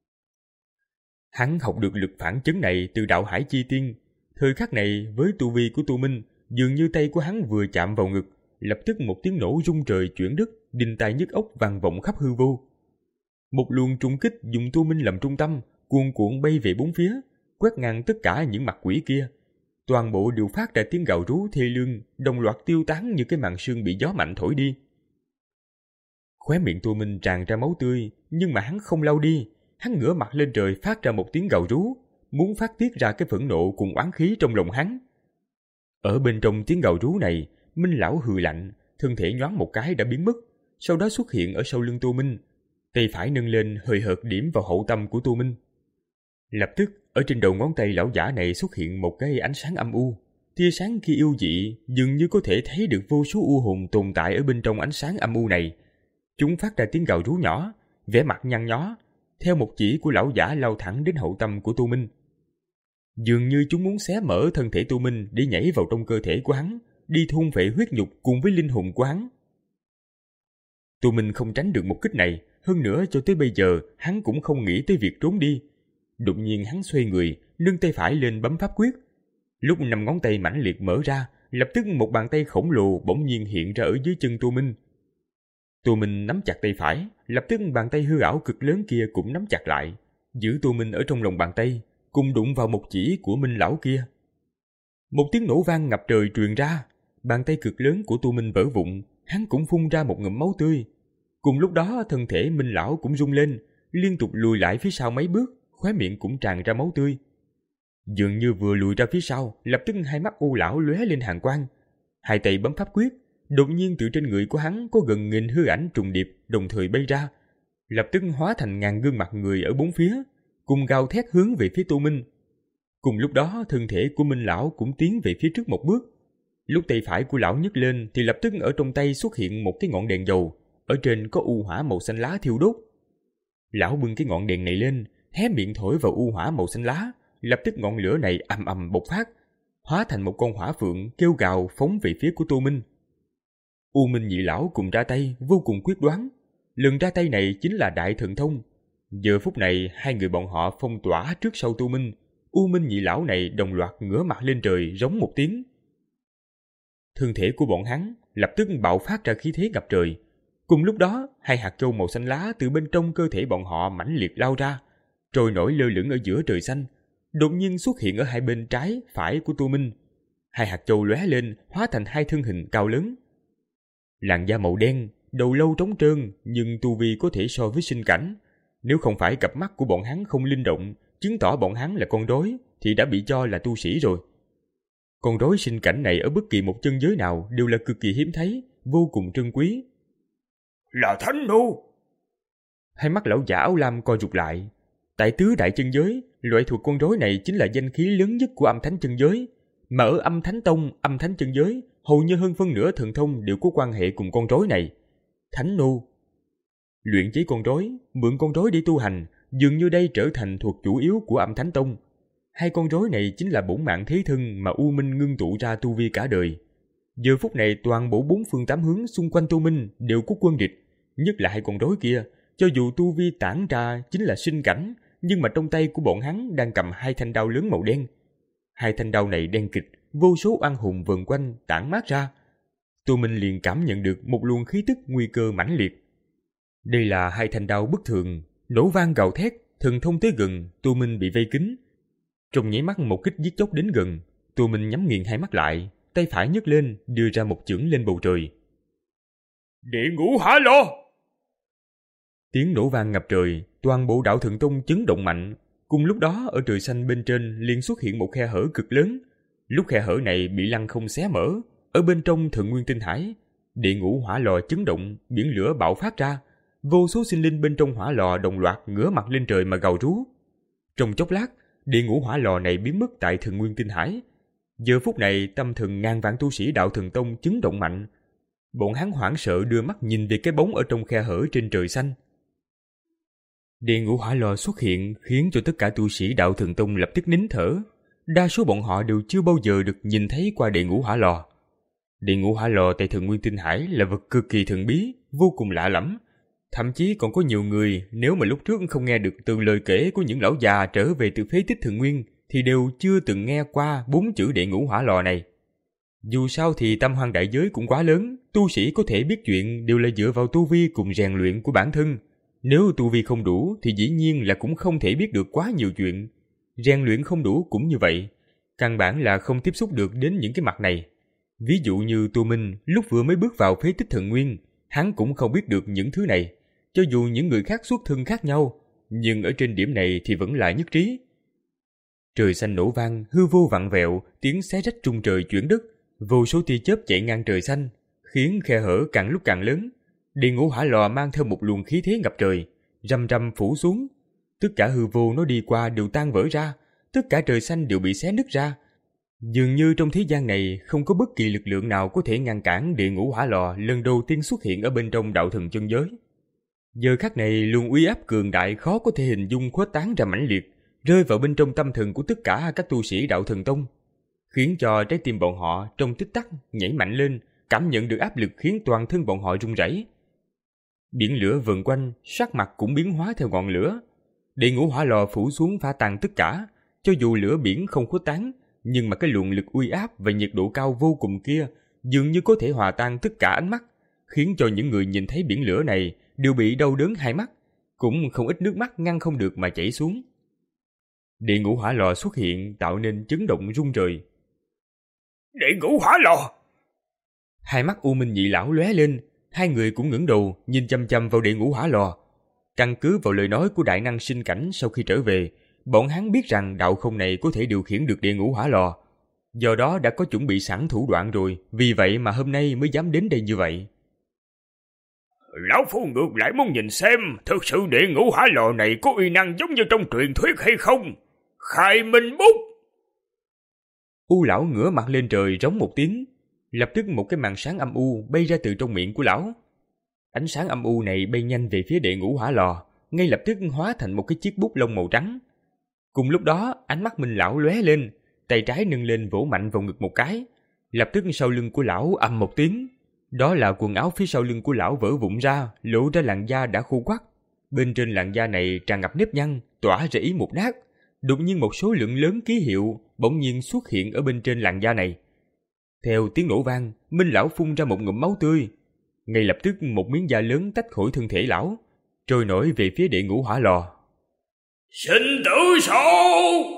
Hắn học được lực phản chấn này từ đạo hải chi tiên. Thời khắc này, với tu vi của Tô Minh, dường như tay của hắn vừa chạm vào ngực, lập tức một tiếng nổ rung trời chuyển đất, đinh tai nhức óc vang vọng khắp hư vô. Một luồng trung kích dùng Tô Minh làm trung tâm, cuồn cuộn bay về bốn phía, quét ngang tất cả những mặt quỷ kia. Toàn bộ đều phát ra tiếng gào rú thê lương, đồng loạt tiêu tán như cái màn sương bị gió mạnh thổi đi. Khóe miệng Tô Minh tràn ra máu tươi, nhưng mà hắn không lau đi. Hắn ngửa mặt lên trời phát ra một tiếng gào rú, muốn phát tiết ra cái phẫn nộ cùng oán khí trong lòng hắn. Ở bên trong tiếng gào rú này, Minh lão hừ lạnh, thân thể nhoáng một cái đã biến mất, sau đó xuất hiện ở sau lưng Tô Minh, tay phải nâng lên hơi hợt điểm vào hậu tâm của Tô Minh. Lập tức, ở trên đầu ngón tay lão giả này xuất hiện một cái ánh sáng âm u. Tia sáng kia yêu dị, dường như có thể thấy được vô số u hồn tồn tại ở bên trong ánh sáng âm u này. Chúng phát ra tiếng gào rú nhỏ, vẻ mặt nhăn nhó, theo một chỉ của lão giả lao thẳng đến hậu tâm của Tô Minh. Dường như chúng muốn xé mở thân thể Tô Minh để nhảy vào trong cơ thể của hắn, đi thôn phệ huyết nhục cùng với linh hồn của hắn. Tô Minh không tránh được một kích này, hơn nữa cho tới bây giờ hắn cũng không nghĩ tới việc trốn đi. Đột nhiên hắn xoay người, nâng tay phải lên bấm pháp quyết. Lúc năm ngón tay mãnh liệt mở ra, lập tức một bàn tay khổng lồ bỗng nhiên hiện ra ở dưới chân Tô Minh. Tô Minh nắm chặt tay phải, lập tức bàn tay hư ảo cực lớn kia cũng nắm chặt lại, giữ Tô Minh ở trong lòng bàn tay, cùng đụng vào một chỉ của Minh lão kia. Một tiếng nổ vang ngập trời truyền ra, bàn tay cực lớn của Tô Minh vỡ vụn, hắn cũng phun ra một ngụm máu tươi. Cùng lúc đó thân thể Minh lão cũng rung lên, liên tục lùi lại phía sau mấy bước, khóe miệng cũng tràn ra máu tươi. Dường như vừa lùi ra phía sau, lập tức hai mắt u lão lóe lên hàn quang, hai tay bấm pháp quyết. Đột nhiên từ trên người của hắn có gần nghìn hư ảnh trùng điệp đồng thời bay ra, lập tức hóa thành ngàn gương mặt người ở bốn phía, cùng gào thét hướng về phía Tô Minh. Cùng lúc đó thân thể của Minh lão cũng tiến về phía trước một bước. Lúc tay phải của lão nhấc lên thì lập tức ở trong tay xuất hiện một cái ngọn đèn dầu, ở trên có u hỏa màu xanh lá thiêu đốt. Lão bưng cái ngọn đèn này lên, hé miệng thổi vào u hỏa màu xanh lá, lập tức ngọn lửa này ầm ầm bộc phát, hóa thành một con hỏa phượng kêu gào phóng về phía của Tô Minh. U Minh nhị lão cùng ra tay vô cùng quyết đoán, lần ra tay này chính là đại thần thông. Giờ phút này hai người bọn họ phong tỏa trước sau Tô Minh. U Minh nhị lão này đồng loạt ngửa mặt lên trời rống một tiếng. Thân thể của bọn hắn lập tức bạo phát ra khí thế ngập trời. Cùng lúc đó hai hạt châu màu xanh lá từ bên trong cơ thể bọn họ mãnh liệt lao ra, trôi nổi lơ lửng ở giữa trời xanh, đột nhiên xuất hiện ở hai bên trái phải của Tô Minh. Hai hạt châu lóe lên hóa thành hai thân hình cao lớn. Làn da màu đen, đầu lâu trống trơn, nhưng tu vi có thể so với sinh cảnh. Nếu không phải cặp mắt của bọn hắn không linh động, chứng tỏ bọn hắn là con rối, thì đã bị cho là tu sĩ rồi. Con rối sinh cảnh này ở bất kỳ một chân giới nào đều là cực kỳ hiếm thấy, vô cùng trân quý. Là Thánh Nô! Hai mắt lão giả áo lam co rụt lại. Tại tứ đại chân giới, loại thuộc con rối này chính là danh khí lớn nhất của âm thánh chân giới. Mà ở âm thánh tông, âm thánh chân giới, hầu như hơn phân nửa thần thông đều có quan hệ cùng con rối này. Thánh Nô luyện chế con rối, mượn con rối để tu hành, dường như đây trở thành thuộc chủ yếu của âm thánh tông. Hai con rối này chính là bổn mạng thế thân mà U Minh ngưng tụ ra tu vi cả đời. Giờ phút này toàn bộ bốn phương tám hướng xung quanh Tu Minh đều có quân địch, nhất là hai con rối kia. Cho dù tu vi tản ra chính là sinh cảnh, nhưng mà trong tay của bọn hắn đang cầm hai thanh đao lớn màu đen. Hai thanh đao này đen kịch, vô số oan hùng vần quanh tản mát ra. Tu Minh liền cảm nhận được một luồng khí tức nguy cơ mãnh liệt. Đây là hai thanh đao bất thường, nổ vang gào thét, thần thông tới gần, Tu Minh bị vây kín. Trong nháy mắt một kích giết chóc đến gần, Tu Minh nhắm nghiền hai mắt lại, tay phải nhấc lên, đưa ra một chưởng lên bầu trời. Địa ngũ hỏa lò! Tiếng nổ vang ngập trời, toàn bộ đạo thần tông chấn động mạnh. Cùng lúc đó ở trời xanh bên trên liền xuất hiện một khe hở cực lớn. Lúc khe hở này bị lăng không xé mở, ở bên trong Thượng Nguyên Tinh Hải, địa ngũ hỏa lò chấn động, biển lửa bạo phát ra, vô số sinh linh bên trong hỏa lò đồng loạt ngửa mặt lên trời mà gào rú. Trong chốc lát, địa ngũ hỏa lò này biến mất tại Thượng Nguyên Tinh Hải. Giờ phút này tâm thần ngàn vạn tu sĩ đạo thần tông chấn động mạnh. Bọn hắn hoảng sợ đưa mắt nhìn về cái bóng ở trong khe hở trên trời xanh. Địa ngũ hỏa lò xuất hiện khiến cho tất cả tu sĩ đạo thần tông lập tức nín thở. Đa số bọn họ đều chưa bao giờ được nhìn thấy qua địa ngũ hỏa lò. Địa ngũ hỏa lò tại Thượng Nguyên Tinh Hải là vật cực kỳ thần bí, vô cùng lạ lẫm. Thậm chí còn có nhiều người nếu mà lúc trước không nghe được từ lời kể của những lão già trở về từ phế tích Thượng Nguyên thì đều chưa từng nghe qua bốn chữ địa ngũ hỏa lò này. Dù sao thì Tam Hoang đại giới cũng quá lớn, tu sĩ có thể biết chuyện đều là dựa vào tu vi cùng rèn luyện của bản thân. Nếu tu vi không đủ thì dĩ nhiên là cũng không thể biết được quá nhiều chuyện. Rèn luyện không đủ cũng như vậy, căn bản là không tiếp xúc được đến những cái mặt này. Ví dụ như Tu Minh lúc vừa mới bước vào phế tích Thượng Nguyên, hắn cũng không biết được những thứ này. Cho dù những người khác xuất thân khác nhau, nhưng ở trên điểm này thì vẫn là nhất trí. Trời xanh nổ vang, hư vô vặn vẹo, tiếng xé rách trung trời chuyển đất, vô số tia chớp chạy ngang trời xanh, khiến khe hở càng lúc càng lớn. Địa ngũ hỏa lò mang theo một luồng khí thế ngập trời, rầm rầm phủ xuống. Tất cả hư vô nó đi qua đều tan vỡ ra, tất cả trời xanh đều bị xé nứt ra. Dường như trong thế gian này không có bất kỳ lực lượng nào có thể ngăn cản địa ngũ hỏa lò lần đầu tiên xuất hiện ở bên trong đạo thần chân giới. Giờ khắc này luồng uy áp cường đại khó có thể hình dung khuếch tán ra mãnh liệt, rơi vào bên trong tâm thần của tất cả các tu sĩ đạo thần tông, khiến cho trái tim bọn họ trong tích tắc nhảy mạnh lên, cảm nhận được áp lực khiến toàn thân bọn họ run rẩy. Biển lửa vần quanh, sắc mặt cũng biến hóa theo ngọn lửa. Địa ngũ hỏa lò phủ xuống phá tan tất cả, cho dù lửa biển không khuếch tán, nhưng mà cái luồng lực uy áp và nhiệt độ cao vô cùng kia dường như có thể hòa tan tất cả ánh mắt, khiến cho những người nhìn thấy biển lửa này đều bị đau đớn hai mắt, cũng không ít nước mắt ngăn không được mà chảy xuống. Địa ngũ hỏa lò xuất hiện tạo nên chấn động rung trời. Địa ngũ hỏa lò! Hai mắt U Minh Nhị Lão lóe lên, hai người cũng ngẩng đầu nhìn chăm chăm vào địa ngũ hỏa lò. Căn cứ vào lời nói của đại năng sinh cảnh sau khi trở về, bọn hắn biết rằng đạo không này có thể điều khiển được địa ngũ hỏa lò. Do đó đã có chuẩn bị sẵn thủ đoạn rồi, vì vậy mà hôm nay mới dám đến đây như vậy. Lão Phu ngược lại muốn nhìn xem thực sự địa ngũ hỏa lò này có uy năng giống như trong truyền thuyết hay không. Khai Minh Bút! U Lão ngửa mặt lên trời rống một tiếng, lập tức một cái màn sáng âm u bay ra từ trong miệng của lão. Ánh sáng âm u này bay nhanh về phía địa ngũ hỏa lò, ngay lập tức hóa thành một cái chiếc bút lông màu trắng. Cùng lúc đó, ánh mắt Minh Lão lóe lên, tay trái nâng lên vỗ mạnh vào ngực một cái. Lập tức sau lưng của lão ầm một tiếng. Đó là quần áo phía sau lưng của lão vỡ vụn ra, lộ ra làn da đã khô quắt. Bên trên làn da này tràn ngập nếp nhăn, tỏa ra ý một nát. Đột nhiên một số lượng lớn ký hiệu bỗng nhiên xuất hiện ở bên trên làn da này. Theo tiếng nổ vang, Minh Lão phun ra một ngụm máu tươi. Ngay lập tức một miếng da lớn tách khỏi thân thể lão, trôi nổi về phía địa ngũ hỏa lò. Sinh tử sổ!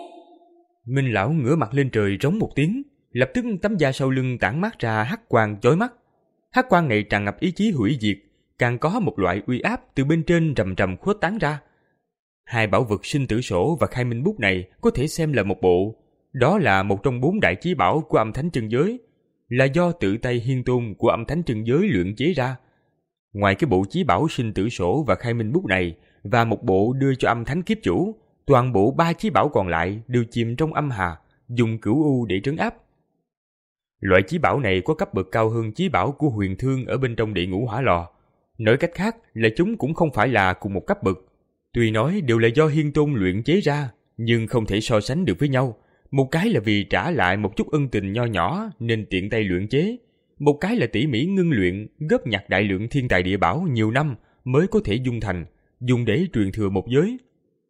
Minh Lão ngửa mặt lên trời rống một tiếng, lập tức tấm da sau lưng tản mát ra hắc quang chói mắt. Hắc quang này tràn ngập ý chí hủy diệt, càng có một loại uy áp từ bên trên rầm rầm khuếch tán ra. Hai bảo vật sinh tử sổ và khai minh bút này có thể xem là một bộ. Đó là một trong bốn đại chí bảo của Âm Thánh Chân Giới, là do tự tay Hiên Tôn của Âm Thánh Chân Giới luyện chế ra. Ngoài cái bộ chí bảo sinh tử sổ và khai minh bút này và một bộ đưa cho Âm Thánh Kiếp Chủ, toàn bộ ba chí bảo còn lại đều chìm trong âm hà, dùng cửu u để trấn áp. Loại chí bảo này có cấp bậc cao hơn chí bảo của Huyền Thương ở bên trong địa ngũ hỏa lò. Nói cách khác là chúng cũng không phải là cùng một cấp bậc. Tuy nói đều là do Hiên Tôn luyện chế ra, nhưng không thể so sánh được với nhau. Một cái là vì trả lại một chút ân tình nho nhỏ nên tiện tay luyện chế. Một cái là tỉ mỉ ngưng luyện, góp nhặt đại lượng thiên tài địa bảo nhiều năm mới có thể dung thành, dùng để truyền thừa một giới.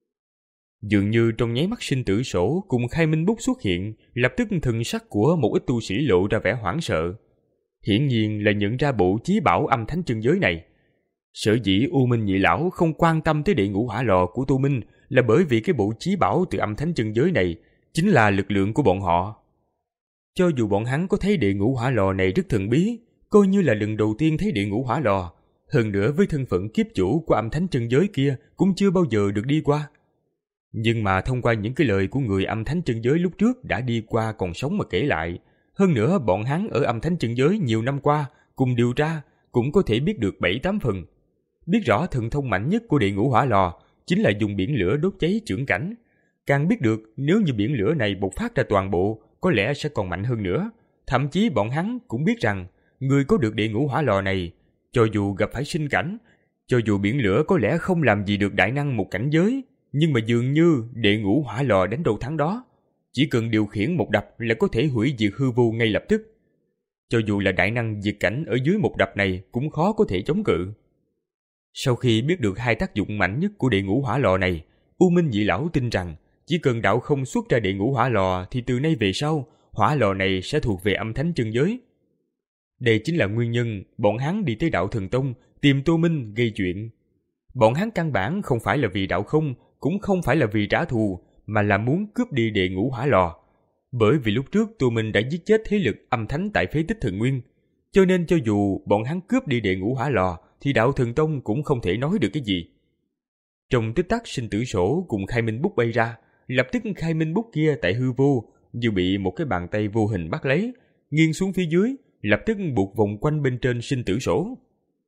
Dường như trong nháy mắt sinh tử sổ cùng khai minh bút xuất hiện, lập tức thần sắc của một ít tu sĩ lộ ra vẻ hoảng sợ. Hiển nhiên là nhận ra bộ chí bảo Âm Thánh Chân Giới này. Sở dĩ U Minh Nhị Lão không quan tâm tới địa ngũ hỏa lò của Tô Minh là bởi vì cái bộ chí bảo từ Âm Thánh Chân Giới này chính là lực lượng của bọn họ. Cho dù bọn hắn có thấy địa ngũ hỏa lò này rất thần bí, coi như là lần đầu tiên thấy địa ngũ hỏa lò, hơn nữa với thân phận kiếp chủ của Âm Thánh Chân Giới kia cũng chưa bao giờ được đi qua. Nhưng mà thông qua những cái lời của người Âm Thánh Chân Giới lúc trước đã đi qua còn sống mà kể lại, hơn nữa bọn hắn ở Âm Thánh Chân Giới nhiều năm qua cùng điều tra cũng có thể biết được bảy tám phần. Biết rõ thần thông mạnh nhất của địa ngũ hỏa lò chính là dùng biển lửa đốt cháy chưởng cảnh. Càng biết được nếu như biển lửa này bộc phát ra toàn bộ, có lẽ sẽ còn mạnh hơn nữa. Thậm chí bọn hắn cũng biết rằng người có được địa ngũ hỏa lò này, cho dù gặp phải sinh cảnh, cho dù biển lửa có lẽ không làm gì được đại năng một cảnh giới, nhưng mà dường như địa ngũ hỏa lò đánh đầu thắng đó. Chỉ cần điều khiển một đập là có thể hủy diệt hư vô ngay lập tức. Cho dù là đại năng diệt cảnh ở dưới một đập này cũng khó có thể chống cự. Sau khi biết được hai tác dụng mạnh nhất của địa ngũ hỏa lò này, U Minh Nhị Lão tin rằng chỉ cần đạo không xuất ra địa ngũ hỏa lò thì từ nay về sau, hỏa lò này sẽ thuộc về Âm Thánh Chân Giới. Đây chính là nguyên nhân bọn hắn đi tới Đạo Thần Tông tìm Tô Minh gây chuyện. Bọn hắn căn bản không phải là vì đạo không, cũng không phải là vì trả thù, mà là muốn cướp đi địa ngũ hỏa lò. Bởi vì lúc trước Tô Minh đã giết chết thế lực âm thánh tại phế tích Thần Nguyên, cho nên cho dù bọn hắn cướp đi địa ngũ hỏa lò thì Đạo Thần Tông cũng không thể nói được cái gì. Trong tích tắc sinh tử sổ cùng khai minh bút bay ra, lập tức khai minh bút kia tại hư vô như bị một cái bàn tay vô hình bắt lấy, nghiêng xuống phía dưới, lập tức buộc vòng quanh bên trên sinh tử sổ.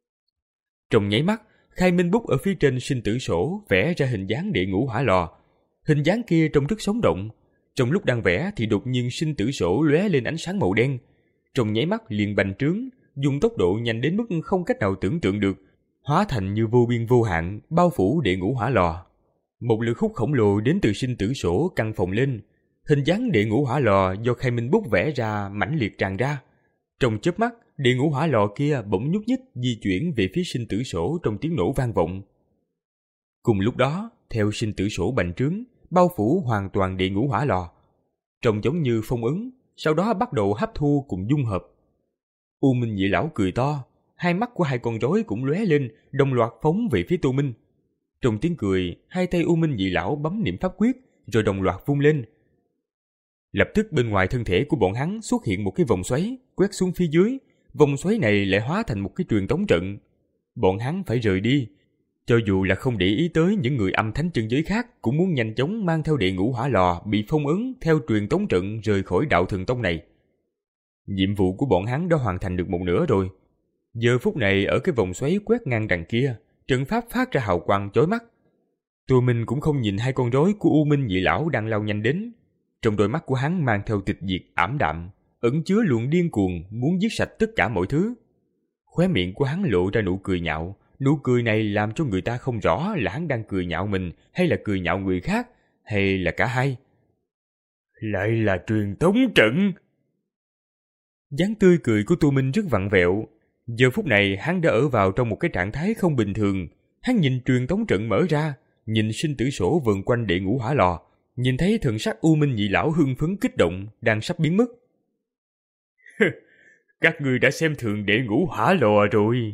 Trong nháy mắt, khai minh bút ở phía trên sinh tử sổ vẽ ra hình dáng địa ngũ hỏa lò. Hình dáng kia trông rất sống động. Trong lúc đang vẽ thì đột nhiên sinh tử sổ lóe lên ánh sáng màu đen. Trong nháy mắt liền bành trướng, dùng tốc độ nhanh đến mức không cách nào tưởng tượng được, hóa thành như vô biên vô hạn, bao phủ địa ngũ hỏa lò. Một lực hút khổng lồ đến từ sinh tử sổ căng phồng lên. Hình dáng địa ngũ hỏa lò do khai minh bút vẽ ra mãnh liệt tràn ra. Trong chớp mắt, địa ngũ hỏa lò kia bỗng nhúc nhích di chuyển về phía sinh tử sổ trong tiếng nổ vang vọng. Cùng lúc đó, theo sinh tử sổ bành trướng, bao phủ hoàn toàn địa ngũ hỏa lò. Trông giống như phong ấn, sau đó bắt đầu hấp thu cùng dung hợp. U Minh Nhị Lão cười to, hai mắt của hai con rối cũng lóe lên, đồng loạt phóng về phía Tô Minh. Trong tiếng cười, hai tay U Minh Nhị Lão bấm niệm pháp quyết, rồi đồng loạt vung lên. Lập tức bên ngoài thân thể của bọn hắn xuất hiện một cái vòng xoáy, quét xuống phía dưới. Vòng xoáy này lại hóa thành một cái truyền tống trận. Bọn hắn phải rời đi. Cho dù là không để ý tới những người âm thánh chân giới khác, cũng muốn nhanh chóng mang theo địa ngũ hỏa lò bị phong ấn theo truyền tống trận rời khỏi đạo thần tông này. Nhiệm vụ của bọn hắn đã hoàn thành được một nửa rồi. Giờ phút này ở cái vòng xoáy quét ngang đằng kia, trận pháp phát ra hào quang chói mắt. Tô Minh cũng không nhìn hai con rối của U Minh Nhị Lão đang lao nhanh đến. Trong đôi mắt của hắn mang theo tịch diệt ảm đạm, ẩn chứa luồng điên cuồng muốn giết sạch tất cả mọi thứ. Khóe miệng của hắn lộ ra nụ cười nhạo, nụ cười này làm cho người ta không rõ là hắn đang cười nhạo mình hay là cười nhạo người khác, hay là cả hai. Lại là truyền tống trận. Dáng tươi cười của Tô Minh rất vặn vẹo. Giờ phút này hắn đã ở vào trong một cái trạng thái không bình thường. Hắn nhìn truyền tống trận mở ra, nhìn sinh tử sổ vần quanh địa ngũ hỏa lò, nhìn thấy thần sắc U Minh Nhị Lão hưng phấn kích động đang sắp biến mất. Các ngươi đã xem thường địa ngũ hỏa lò rồi.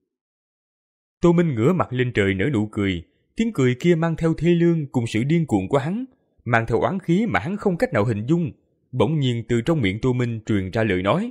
Tô Minh ngửa mặt lên trời nở nụ cười, tiếng cười kia mang theo thê lương cùng sự điên cuồng của hắn, mang theo oán khí mà hắn không cách nào hình dung. Bỗng nhiên từ trong miệng Tô Minh truyền ra lời nói.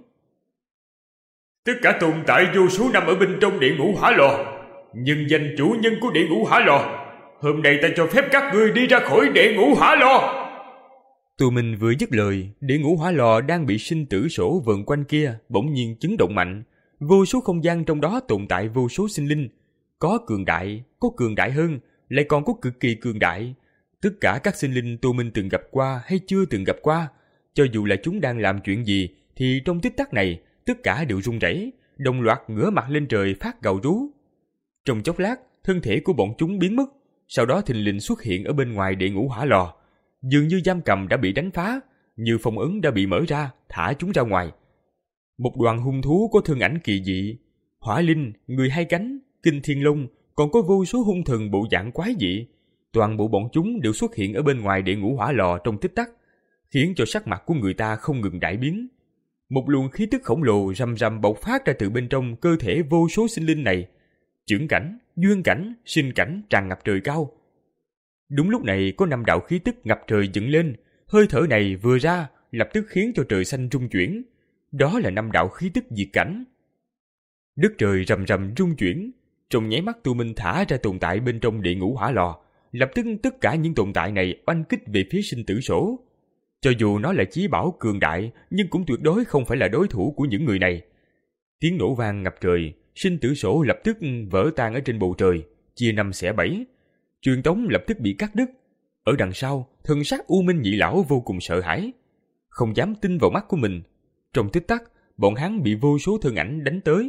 Tất cả tồn tại vô số năm ở bên trong địa ngũ hỏa lò, nhưng danh chủ nhân của địa ngũ hỏa lò, hôm nay ta cho phép các ngươi đi ra khỏi địa ngũ hỏa lò. Tô Minh vừa dứt lời, địa ngũ hỏa lò đang bị sinh tử sổ vần quanh kia bỗng nhiên chấn động mạnh. Vô số không gian trong đó tồn tại vô số sinh linh, có cường đại, có cường đại hơn, lại còn có cực kỳ cường đại. Tất cả các sinh linh Tô Minh từng gặp qua hay chưa từng gặp qua, cho dù là chúng đang làm chuyện gì, thì trong tích tắc này, tất cả đều run rẩy, đồng loạt ngửa mặt lên trời phát gào rú. Trong chốc lát, thân thể của bọn chúng biến mất, sau đó thình lình xuất hiện ở bên ngoài địa ngũ hỏa lò. Dường như giam cầm đã bị đánh phá, như phong ấn đã bị mở ra, thả chúng ra ngoài. Một đoàn hung thú có thân ảnh kỳ dị, hỏa linh, người hai cánh, kinh thiên long, còn có vô số hung thần bộ dạng quái dị. Toàn bộ bọn chúng đều xuất hiện ở bên ngoài địa ngũ hỏa lò trong tích tắc, khiến cho sắc mặt của người ta không ngừng đại biến. Một luồng khí tức khổng lồ rầm rầm bộc phát ra từ bên trong cơ thể vô số sinh linh này. Chưởng cảnh, duyên cảnh, sinh cảnh tràn ngập trời cao. Đúng lúc này có năm đạo khí tức ngập trời dựng lên, hơi thở này vừa ra lập tức khiến cho trời xanh rung chuyển. Đó là năm đạo khí tức diệt cảnh. Đất trời rầm rầm rung chuyển, trong nháy mắt Tô Minh thả ra tồn tại bên trong địa ngũ hỏa lò, lập tức tất cả những tồn tại này oanh kích về phía sinh tử sổ. Cho dù nó là chí bảo cường đại, nhưng cũng tuyệt đối không phải là đối thủ của những người này. Tiếng nổ vang ngập trời, sinh tử sổ lập tức vỡ tan ở trên bầu trời, chia năm xẻ bảy. Truyền tống lập tức bị cắt đứt. Ở đằng sau, thần sắc U Minh Nhị Lão vô cùng sợ hãi, không dám tin vào mắt của mình. Trong tích tắc, bọn hắn bị vô số thân ảnh đánh tới.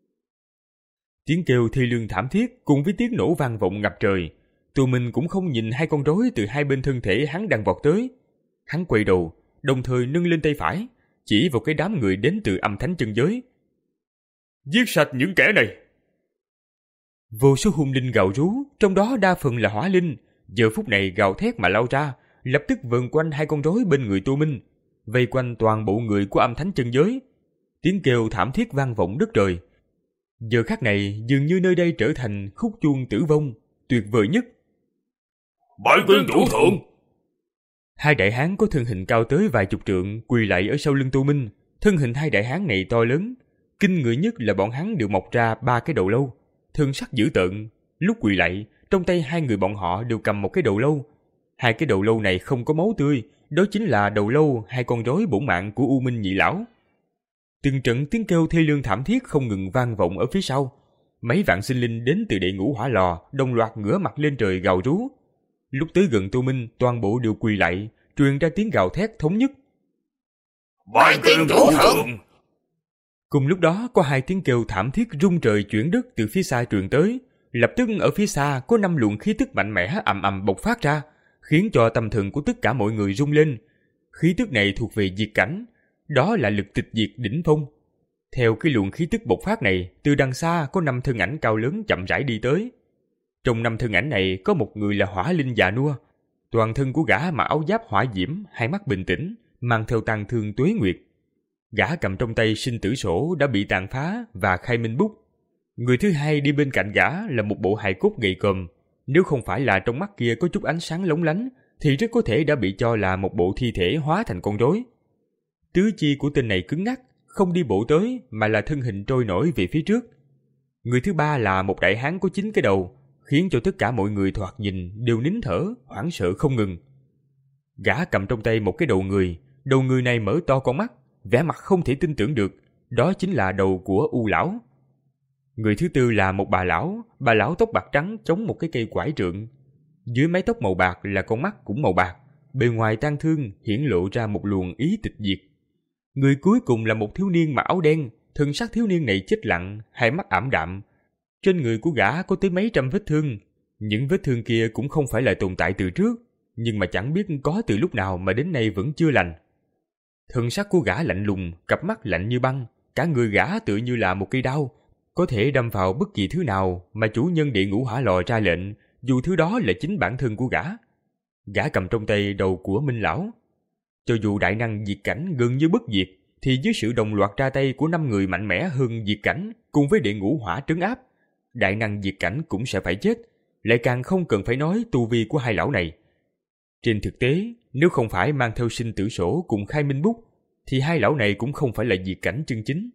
Tiếng kêu thê lương thảm thiết cùng với tiếng nổ vang vọng ngập trời. Tô Minh cũng không nhìn hai con rối từ hai bên thân thể hắn đang vọt tới. Hắn quay đầu, đồng thời nâng lên tay phải, chỉ vào cái đám người đến từ âm thánh chân giới. Giết sạch những kẻ này. Vô số hung linh gào rú, trong đó đa phần là hỏa linh, giờ phút này gào thét mà lao ra, lập tức vờn quanh hai con rối bên người Tô Minh, vây quanh toàn bộ người của âm thánh chân giới. Tiếng kêu thảm thiết vang vọng đất trời. Giờ khắc này dường như nơi đây trở thành khúc chuông tử vong tuyệt vời nhất. Bái kiến chủ thượng. Hai đại hán có thân hình cao tới vài chục trượng quỳ lạy ở sau lưng Tô Minh. Thân hình hai đại hán này to lớn, kinh người nhất là bọn hắn đều mọc ra ba cái đầu lâu, thân sắc dữ tợn. Lúc quỳ lạy, trong tay hai người bọn họ đều cầm một cái đầu lâu. Hai cái đầu lâu này không có máu tươi, đó chính là đầu lâu hai con rối bổn mạng của U Minh Nhị Lão. Từng trận tiếng kêu thê lương thảm thiết không ngừng vang vọng ở phía sau. Mấy vạn sinh linh đến từ địa ngũ hỏa lò đồng loạt ngửa mặt lên trời gào rú. Lúc tới gần Tô Minh, toàn bộ đều quỳ lạy, truyền ra tiếng gào thét thống nhất. Bái kiến chủ thượng. Cùng lúc đó có hai tiếng kêu thảm thiết rung trời chuyển đất từ phía xa truyền tới. Lập tức ở phía xa có năm luồng khí tức mạnh mẽ ầm ầm bộc phát ra, khiến cho tâm thần của tất cả mọi người rung lên. Khí tức này thuộc về diệt cảnh, đó là lực tịch diệt đỉnh phong. Theo cái luồng khí tức bộc phát này, từ đằng xa có năm thân ảnh cao lớn chậm rãi đi tới. Trong năm thân ảnh này có một người là hỏa linh già nua. Toàn thân của gã mặc áo giáp hỏa diễm, hai mắt bình tĩnh, mang theo tàn thương tuế nguyệt. Gã cầm trong tay sinh tử sổ đã bị tàn phá và khai minh bút. Người thứ hai đi bên cạnh gã là một bộ hài cốt gầy còm. Nếu không phải là trong mắt kia có chút ánh sáng lóng lánh, thì rất có thể đã bị cho là một bộ thi thể hóa thành con rối. Tứ chi của tên này cứng ngắc, không đi bộ tới mà là thân hình trôi nổi về phía trước. Người thứ ba là một đại hán có chín cái đầu, khiến cho tất cả mọi người thoạt nhìn đều nín thở, hoảng sợ không ngừng. Gã cầm trong tay một cái đầu người, đầu người này mở to con mắt, vẻ mặt không thể tin tưởng được, đó chính là đầu của U lão. Người thứ tư là một bà lão, bà lão tóc bạc trắng chống một cái cây quải trượng. Dưới mái tóc màu bạc là con mắt cũng màu bạc, bề ngoài tang thương hiển lộ ra một luồng ý tịch diệt. Người cuối cùng là một thiếu niên mặc áo đen, thân sắc thiếu niên này chết lặng, hai mắt ảm đạm. Trên người của gã có tới mấy trăm vết thương, những vết thương kia cũng không phải là tồn tại từ trước, nhưng mà chẳng biết có từ lúc nào mà đến nay vẫn chưa lành. Thân sắc của gã lạnh lùng, cặp mắt lạnh như băng, cả người gã tựa như là một cây đao, có thể đâm vào bất kỳ thứ nào mà chủ nhân địa ngũ hỏa lò ra lệnh, dù thứ đó là chính bản thân của gã. Gã cầm trong tay đầu của Minh lão. Cho dù đại năng diệt cảnh gần như bất diệt, thì dưới sự đồng loạt ra tay của năm người mạnh mẽ hơn diệt cảnh cùng với địa ngũ hỏa trấn áp, đại năng diệt cảnh cũng sẽ phải chết, lại càng không cần phải nói tu vi của hai lão này. Trên thực tế, nếu không phải mang theo sinh tử sổ cùng khai minh bút, thì hai lão này cũng không phải là diệt cảnh chân chính.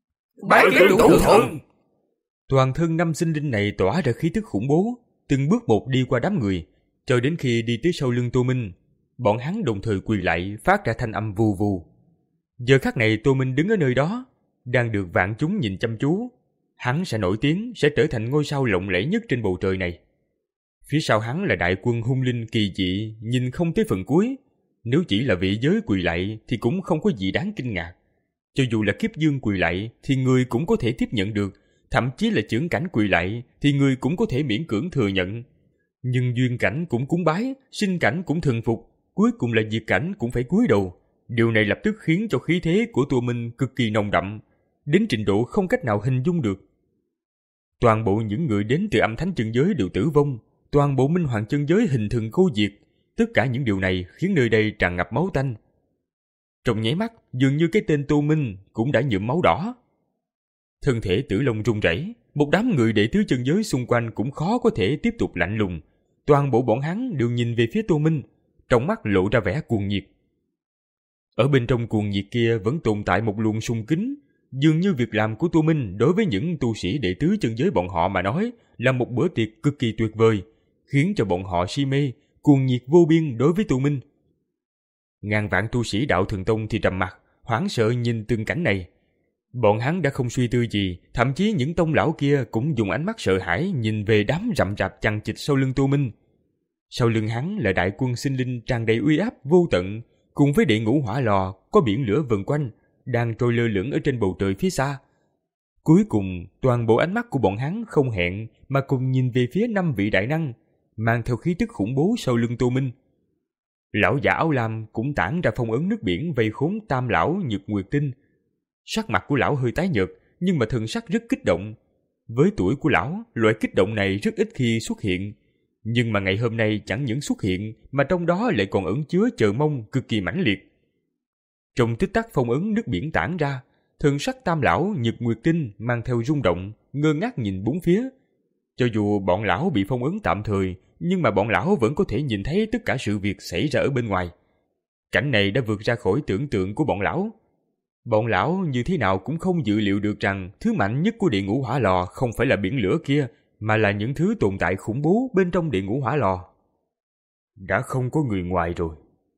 Bái kiến chủ thượng! Toàn thân năm sinh linh này tỏa ra khí tức khủng bố, từng bước một đi qua đám người, cho đến khi đi tới sau lưng Tô Minh, bọn hắn đồng thời quỳ lại phát ra thanh âm vù vù. Giờ khắc này Tô Minh đứng ở nơi đó, đang được vạn chúng nhìn chăm chú. Hắn sẽ nổi tiếng, sẽ trở thành ngôi sao lộng lẫy nhất trên bầu trời này. Phía sau hắn là đại quân hung linh kỳ dị, nhìn không tới phần cuối. Nếu chỉ là vị giới quỳ lạy thì cũng không có gì đáng kinh ngạc. Cho dù là kiếp dương quỳ lạy thì người cũng có thể tiếp nhận được, thậm chí là chưởng cảnh quỳ lạy thì người cũng có thể miễn cưỡng thừa nhận. Nhưng duyên cảnh cũng cúng bái, sinh cảnh cũng thần phục, cuối cùng là diệt cảnh cũng phải cúi đầu. Điều này lập tức khiến cho khí thế của Tô Minh cực kỳ nồng đậm, đến trình độ không cách nào hình dung được. Toàn bộ những người đến từ âm thánh chân giới đều tử vong, toàn bộ minh hoàng chân giới hình thần cô diệt. Tất cả những điều này khiến nơi đây tràn ngập máu tanh. Trong nháy mắt, dường như cái tên Tô Minh cũng đã nhuộm máu đỏ. Thân thể Tử Long run rẩy, một đám người đệ tứ chân giới xung quanh cũng khó có thể tiếp tục lạnh lùng. Toàn bộ bọn hắn đều nhìn về phía Tô Minh, trong mắt lộ ra vẻ cuồng nhiệt. Ở bên trong cuồng nhiệt kia vẫn tồn tại một luồng sung kính, dường như việc làm của Tô Minh đối với những tu sĩ đệ tứ chân giới bọn họ mà nói là một bữa tiệc cực kỳ tuyệt vời, khiến cho bọn họ si mê, cuồng nhiệt vô biên đối với Tô Minh. Ngàn vạn tu sĩ đạo Thần Tông thì trầm mặc, hoảng sợ nhìn từng cảnh này. Bọn hắn đã không suy tư gì, thậm chí những tông lão kia cũng dùng ánh mắt sợ hãi nhìn về đám rậm rạp chằng chịt sau lưng Tô Minh. Sau lưng hắn là đại quân sinh linh tràn đầy uy áp vô tận, cùng với địa ngũ hỏa lò có biển lửa vần quanh, đang trôi lơ lửng ở trên bầu trời phía xa. Cuối cùng, toàn bộ ánh mắt của bọn hắn không hẹn mà cùng nhìn về phía năm vị đại năng, mang theo khí tức khủng bố sau lưng Tô Minh. Lão già áo lam cũng tản ra phong ấn nước biển vây khốn Tam lão Nhật Nguyệt Tinh. Sắc mặt của lão hơi tái nhợt, nhưng mà thần sắc rất kích động. Với tuổi của lão, loại kích động này rất ít khi xuất hiện. Nhưng mà ngày hôm nay chẳng những xuất hiện, mà trong đó lại còn ẩn chứa chờ mong cực kỳ mãnh liệt. Trong tích tắc phong ấn nước biển tản ra, thần sắc Tam lão Nhật Nguyệt Tinh mang theo rung động, ngơ ngác nhìn bốn phía. Cho dù bọn lão bị phong ấn tạm thời, nhưng mà bọn lão vẫn có thể nhìn thấy tất cả sự việc xảy ra ở bên ngoài. Cảnh này đã vượt ra khỏi tưởng tượng của bọn lão. Bọn lão như thế nào cũng không dự liệu được rằng thứ mạnh nhất của địa ngũ hỏa lò không phải là biển lửa kia, mà là những thứ tồn tại khủng bố bên trong địa ngũ hỏa lò. Đã không có người ngoài rồi.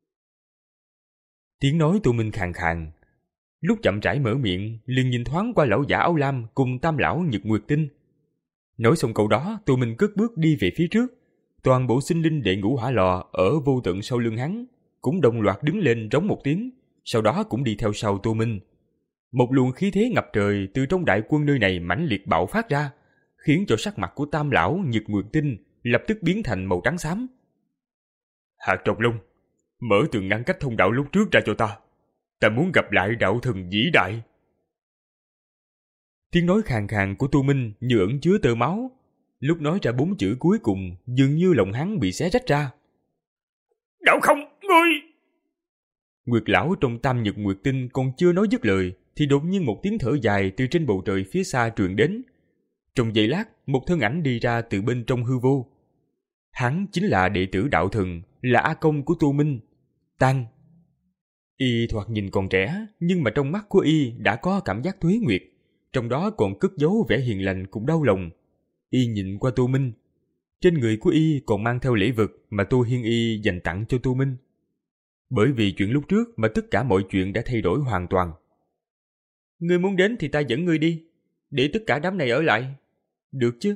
Tiếng nói Tô Minh khàn khàn. Lúc chậm rãi mở miệng, liền nhìn thoáng qua lão giả áo lam cùng Tam lão Nhật Nguyệt Tinh. Nói xong câu đó, Tô Minh cất bước đi về phía trước. Toàn bộ sinh linh đệ ngũ hỏa lò ở vô tận sau lưng hắn cũng đồng loạt đứng lên rống một tiếng, sau đó cũng đi theo sau Tô Minh. Một luồng khí thế ngập trời từ trong đại quân nơi này mãnh liệt bạo phát ra, khiến cho sắc mặt của Tam lão Nhật Nguyệt Tinh lập tức biến thành màu trắng xám. Hạt Trọc Long, mở tường ngăn cách thông đạo lúc trước ra cho ta. Ta muốn gặp lại đạo thần vĩ đại. Tiếng nói khàn khàn của Tô Minh như ẩn chứa tơ máu. Lúc nói ra bốn chữ cuối cùng, dường như lòng hắn bị xé rách ra. Đạo không, ngươi... Nguyệt lão trong Tam Nhật Nguyệt Tinh còn chưa nói dứt lời, thì đột nhiên một tiếng thở dài từ trên bầu trời phía xa truyền đến. Trong giây lát, một thân ảnh đi ra từ bên trong hư vô. Hắn chính là đệ tử đạo thần, là A Công của Tô Minh, Tăng. Y thoạt nhìn còn trẻ, nhưng mà trong mắt của Y đã có cảm giác tuế nguyệt, trong đó còn cất giấu vẻ hiền lành cùng đau lòng. Y nhìn qua Tô Minh. Trên người của Y còn mang theo lễ vật mà Tô Hiên Y dành tặng cho Tô Minh. Bởi vì chuyện lúc trước mà tất cả mọi chuyện đã thay đổi hoàn toàn. Ngươi muốn đến thì ta dẫn ngươi đi, để tất cả đám này ở lại. Được chứ?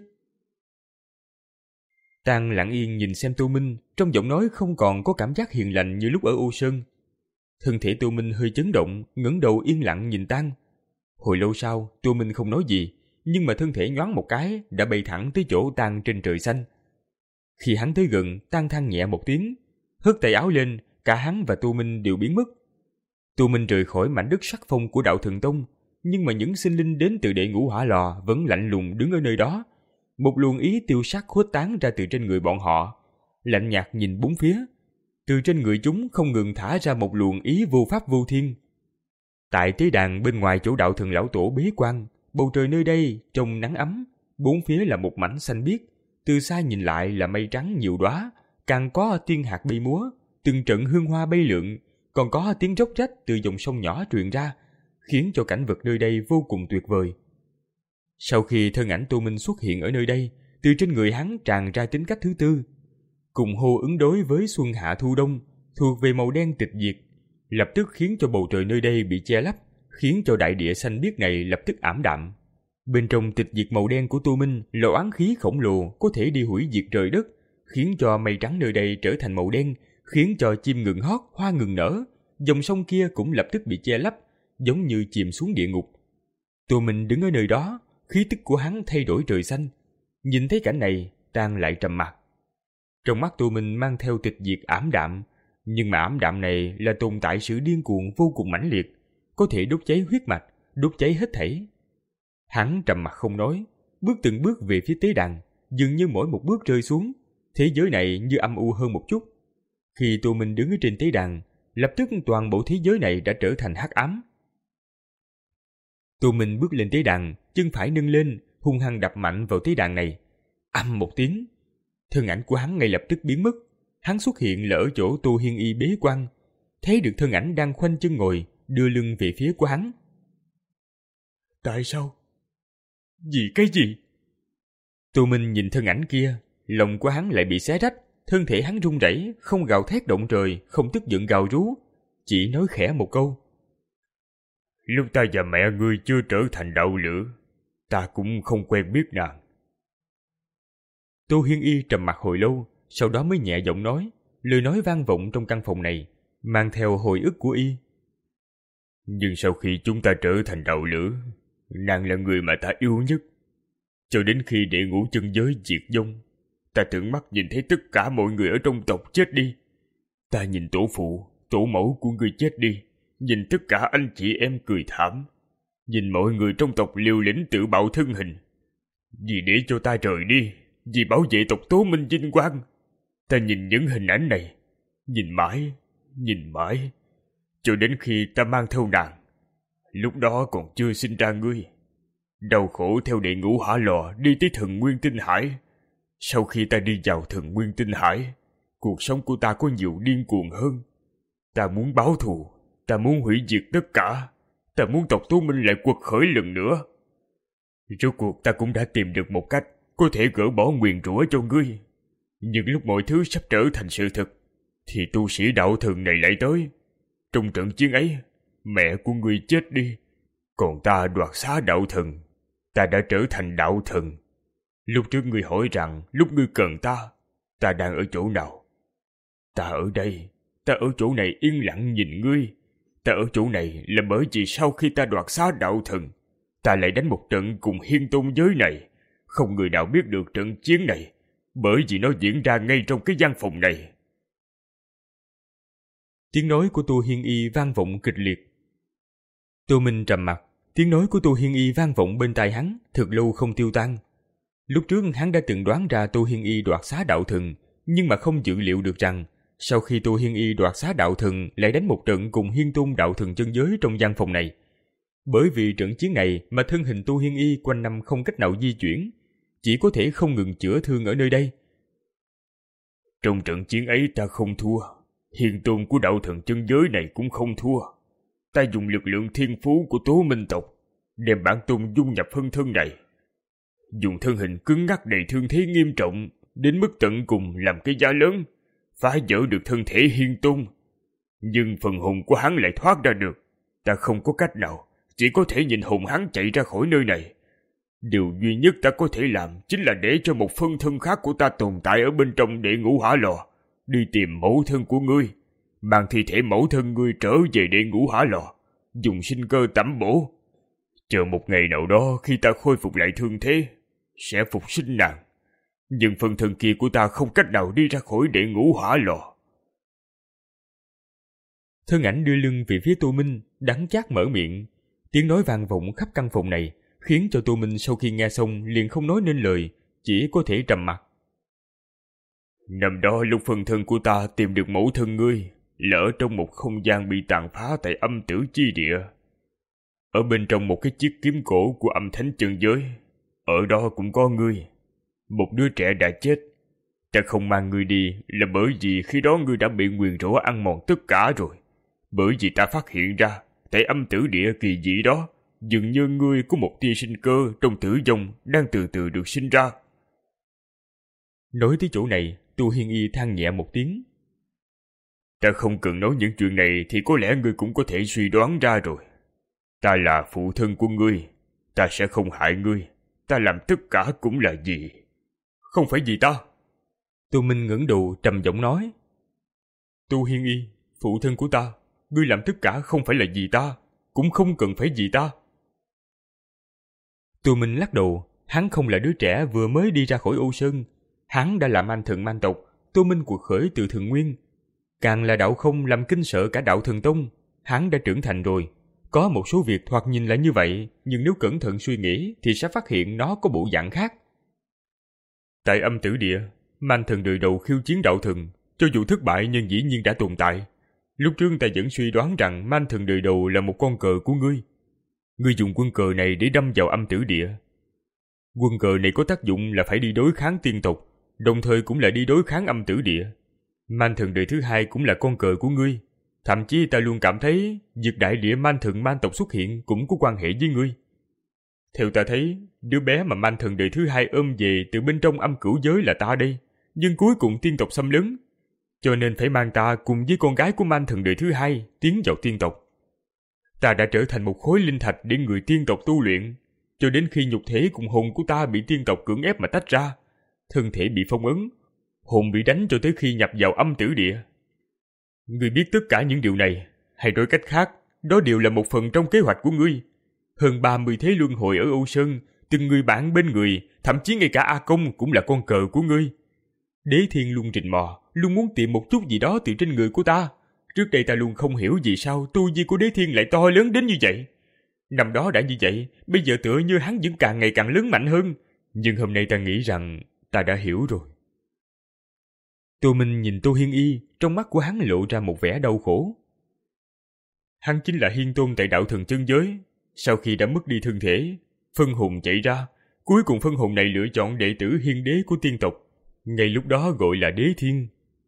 Tang lặng yên nhìn xem Tô Minh, trong giọng nói không còn có cảm giác hiền lành như lúc ở Ô Sơn. Thân thể Tô Minh hơi chấn động, ngẩng đầu yên lặng nhìn Tang. Hồi lâu sau, Tô Minh không nói gì, nhưng mà thân thể nhoáng một cái đã bay thẳng tới chỗ Tang trên trời xanh. Khi hắn tới gần, Tang than nhẹ một tiếng, hất tay áo lên, cả hắn và Tô Minh đều biến mất. Tô Minh rời khỏi mảnh đất sắc phong của Đạo Thần Tông, nhưng mà những sinh linh đến từ đệ ngũ hỏa lò vẫn lạnh lùng đứng ở nơi đó. Một luồng ý tiêu sắc khuếch tán ra từ trên người bọn họ, lạnh nhạt nhìn bốn phía. Từ trên người chúng không ngừng thả ra một luồng ý vô pháp vô thiên. Tại tế đàn bên ngoài chỗ Đạo Thần lão tổ bế quan, bầu trời nơi đây trông nắng ấm, bốn phía là một mảnh xanh biếc, từ xa nhìn lại là mây trắng nhiều đóa, càng có tiên hạt bay múa, từng trận hương hoa bay lượn, còn có tiếng róc rách từ dòng sông nhỏ truyền ra, khiến cho cảnh vật nơi đây vô cùng tuyệt vời. Sau khi thân ảnh Tô Minh xuất hiện ở nơi đây, từ trên người hắn tràn ra tính cách thứ tư, cùng hô ứng đối với xuân hạ thu đông, thuộc về màu đen tịch diệt, lập tức khiến cho bầu trời nơi đây bị che lấp, khiến cho đại địa xanh biếc này lập tức ảm đạm. Bên trong tịch diệt màu đen của Tô Minh là oán khí khổng lồ có thể đi hủy diệt trời đất, khiến cho mây trắng nơi đây trở thành màu đen, khiến cho chim ngừng hót, hoa ngừng nở, dòng sông kia cũng lập tức bị che lấp, giống như chìm xuống địa ngục. Tô Minh đứng ở nơi đó, khí tức của hắn thay đổi trời xanh. Nhìn thấy cảnh này, Tang lại trầm mặc. Trong mắt Tô Minh mang theo tịch diệt ảm đạm, nhưng mà ảm đạm này là tồn tại sự điên cuồng vô cùng mãnh liệt, có thể đốt cháy huyết mạch, đốt cháy hết thảy. Hắn trầm mặc không nói, bước từng bước về phía tế đàn, dường như mỗi một bước rơi xuống, thế giới này như âm u hơn một chút. Khi Tô Minh đứng ở trên tế đàn, lập tức toàn bộ thế giới này đã trở thành hắc ám. Tô Minh bước lên tế đàn, chân phải nâng lên, hung hăng đập mạnh vào tế đàn này. Ầm một tiếng, thân ảnh của hắn ngay lập tức biến mất. Hắn xuất hiện là ở chỗ Tô Hiên Y bế quan, thấy được thân ảnh đang khoanh chân ngồi, đưa lưng về phía của hắn. Tại sao? Vì cái gì? Tô Minh nhìn thân ảnh kia, lòng của hắn lại bị xé rách, thân thể hắn run rẩy, không gào thét động trời, không tức giận gào rú, chỉ nói khẽ một câu. Lúc ta và mẹ ngươi chưa trở thành đạo lữ, ta cũng không quen biết nàng. Tô Hiên Y trầm mặc hồi lâu, sau đó mới nhẹ giọng nói, lời nói vang vọng trong căn phòng này, mang theo hồi ức của Y. Nhưng sau khi chúng ta trở thành đạo lữ, nàng là người mà ta yêu nhất. Cho đến khi đệ ngũ chân giới diệt vong, ta tận mắt nhìn thấy tất cả mọi người ở trong tộc chết đi. Ta nhìn tổ phụ, tổ mẫu của người chết đi, nhìn tất cả anh chị em cười thảm, nhìn mọi người trong tộc liều lĩnh tự bạo thân hình. Vì để cho ta rời đi, vì bảo vệ tộc Tố Minh vinh quang, ta nhìn những hình ảnh này, nhìn mãi, nhìn mãi, cho đến khi ta mang theo nàng. Lúc đó còn chưa sinh ra ngươi, đau khổ theo đệ ngũ hỏa lò đi tới Thần Nguyên Tinh Hải. Sau khi ta đi vào Thần Nguyên Tinh Hải, cuộc sống của ta có nhiều điên cuồng hơn. Ta muốn báo thù, ta muốn hủy diệt tất cả, ta muốn tộc Tố Minh lại quật khởi lần nữa. Rốt cuộc ta cũng đã tìm được một cách có thể gỡ bỏ nguyền rủa cho ngươi. Nhưng lúc mọi thứ sắp trở thành sự thật, thì tu sĩ đạo thần này lại tới. Trong trận chiến ấy, mẹ của ngươi chết đi, còn ta đoạt xá đạo thần. Ta đã trở thành đạo thần. Lúc trước ngươi hỏi rằng lúc ngươi cần ta, ta đang ở chỗ nào? Ta ở đây, ta ở chỗ này yên lặng nhìn ngươi. Ta ở chỗ này là bởi vì sau khi ta đoạt xá đạo thần, ta lại đánh một trận cùng hiên tôn giới này. Không người nào biết được trận chiến này, bởi vì nó diễn ra ngay trong cái gian phòng này. Tiếng nói của Tô Hiên Y vang vọng kịch liệt. Tô Minh trầm mặt, tiếng nói của Tô Hiên Y vang vọng bên tai hắn, thật lâu không tiêu tan. Lúc trước hắn đã từng đoán ra Tô Hiên Y đoạt xá đạo thần, nhưng mà không dự liệu được rằng sau khi Tô Hiên Y đoạt xá đạo thần lại đánh một trận cùng Hiên Tôn đạo thần chân giới trong gian phòng này. Bởi vì trận chiến này mà thân hình Tô Hiên Y quanh năm không cách nào di chuyển, chỉ có thể không ngừng chữa thương ở nơi đây. Trong trận chiến ấy ta không thua, Hiên Tôn của đạo thần chân giới này cũng không thua. Ta dùng lực lượng thiên phú của Tố Minh tộc đem bản tôn dung nhập phân thân này, dùng thân hình cứng ngắc đầy thương thế nghiêm trọng đến mức tận cùng làm cái giá lớn, phá vỡ được thân thể Hiên Tôn. Nhưng phần hồn của hắn lại thoát ra được. Ta không có cách nào, chỉ có thể nhìn hồn hắn chạy ra khỏi nơi này. Điều duy nhất ta có thể làm chính là để cho một phân thân khác của ta tồn tại ở bên trong địa ngũ hỏa lò, đi tìm mẫu thân của ngươi, mang thi thể mẫu thân ngươi trở về địa ngũ hỏa lò, dùng sinh cơ tẩm bổ. Chờ một ngày nào đó khi ta khôi phục lại thương thế, sẽ phục sinh nàng. Nhưng phân thân kia của ta không cách nào đi ra khỏi địa ngũ hỏa lò. Thân ảnh đưa lưng về phía Tô Minh, đắng chát mở miệng. Tiếng nói vang vọng khắp căn phòng này, khiến cho Tô Minh sau khi nghe xong liền không nói nên lời, chỉ có thể trầm mặc. Năm đó lúc phân thân của ta tìm được mẫu thân ngươi, lỡ trong một không gian bị tàn phá tại âm tử chi địa. Ở bên trong một cái chiếc kiếm cổ của âm thánh chân giới, ở đó cũng có ngươi. Một đứa trẻ đã chết. Ta không mang ngươi đi là bởi vì khi đó ngươi đã bị nguyền rủa ăn mòn tất cả rồi. Bởi vì ta phát hiện ra, tại âm tử địa kỳ dị đó, dường như ngươi có một tia sinh cơ trong tử vong đang từ từ được sinh ra. Nói tới chỗ này, Tô Hiên Y than nhẹ một tiếng. Ta không cần nói những chuyện này thì có lẽ ngươi cũng có thể suy đoán ra rồi. Ta là phụ thân của ngươi, ta sẽ không hại ngươi. Ta làm tất cả cũng là gì? Không phải vì ta. Tô Minh ngẩng đầu trầm giọng nói. Tô Hiên Y, phụ thân của ta, ngươi làm tất cả không phải là vì ta, cũng không cần phải vì ta. Tô Minh lắc đầu, hắn không là đứa trẻ vừa mới đi ra khỏi Ô Sơn. Hắn đã làm anh thần man tộc, Tô Minh cuộc khởi từ Thượng Nguyên. Càng là đạo không làm kinh sợ cả đạo thần tông. Hắn đã trưởng thành rồi. Có một số việc thoạt nhìn là như vậy, nhưng nếu cẩn thận suy nghĩ thì sẽ phát hiện nó có bộ dạng khác. Tại âm tử địa, man thần đời đầu khiêu chiến đạo thần, cho dù thất bại nhưng dĩ nhiên đã tồn tại. Lúc trước ta vẫn suy đoán rằng man thần đời đầu là một con cờ của ngươi. Ngươi dùng quân cờ này để đâm vào âm tử địa. Quân cờ này có tác dụng là phải đi đối kháng tiên tộc, đồng thời cũng là đi đối kháng âm tử địa. Man thần đời thứ hai cũng là con cờ của ngươi. Thậm chí ta luôn cảm thấy việc đại địa man thần man tộc xuất hiện cũng có quan hệ với ngươi. Theo ta thấy, đứa bé mà man thần đời thứ hai ôm về từ bên trong âm cửu giới là ta đây, nhưng cuối cùng tiên tộc xâm lấn. Cho nên phải mang ta cùng với con gái của man thần đời thứ hai tiến vào tiên tộc. Ta đã trở thành một khối linh thạch để người tiên tộc tu luyện, cho đến khi nhục thể cùng hồn của ta bị tiên tộc cưỡng ép mà tách ra. Thân thể bị phong ấn, hồn bị đánh cho tới khi nhập vào âm tử địa. Ngươi biết tất cả những điều này, hay nói cách khác, đó đều là một phần trong kế hoạch của ngươi. Hơn ba mươi thế luân hồi ở Âu Sơn, từng người bạn bên người, thậm chí ngay cả A Công cũng là con cờ của ngươi. Đế Thiên luôn rình mò, luôn muốn tìm một chút gì đó từ trên người của ta. Trước đây ta luôn không hiểu vì sao tu vi của Đế Thiên lại to lớn đến như vậy. Năm đó đã như vậy, bây giờ tựa như hắn vẫn càng ngày càng lớn mạnh hơn. Nhưng hôm nay ta nghĩ rằng ta đã hiểu rồi. Tô Minh nhìn Tô Hiên Y, trong mắt của hắn lộ ra một vẻ đau khổ. Hắn chính là Hiên Tôn tại đạo thần chân giới. Sau khi đã mất đi thân thể, phân hồn chạy ra, cuối cùng phân hồn này lựa chọn đệ tử Hiên Đế của tiên tộc. Ngay lúc đó gọi là Đế Thiên.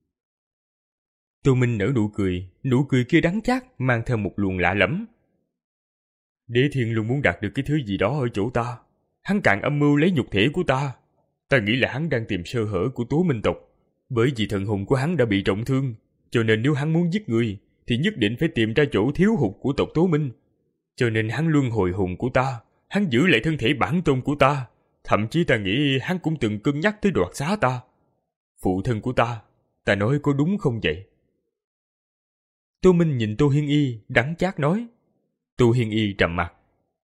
Tô Minh nở nụ cười, nụ cười kia đắng chát, mang theo một luồng lạ lẫm. Đế Thiên luôn muốn đạt được cái thứ gì đó ở chỗ ta. Hắn càng âm mưu lấy nhục thể của ta. Ta nghĩ là hắn đang tìm sơ hở của Tố Minh tộc. Bởi vì thần hồn của hắn đã bị trọng thương, cho nên nếu hắn muốn giết người thì nhất định phải tìm ra chỗ thiếu hụt của tộc Tố Minh. Cho nên hắn luân hồi hồn của ta, hắn giữ lại thân thể bản tôn của ta. Thậm chí ta nghĩ hắn cũng từng cân nhắc tới đoạt xá ta. Phụ thân của ta, ta nói có đúng không vậy? Tô Minh nhìn Tô Hiên Y, đắng chát nói. Tô Hiên Y trầm mặc.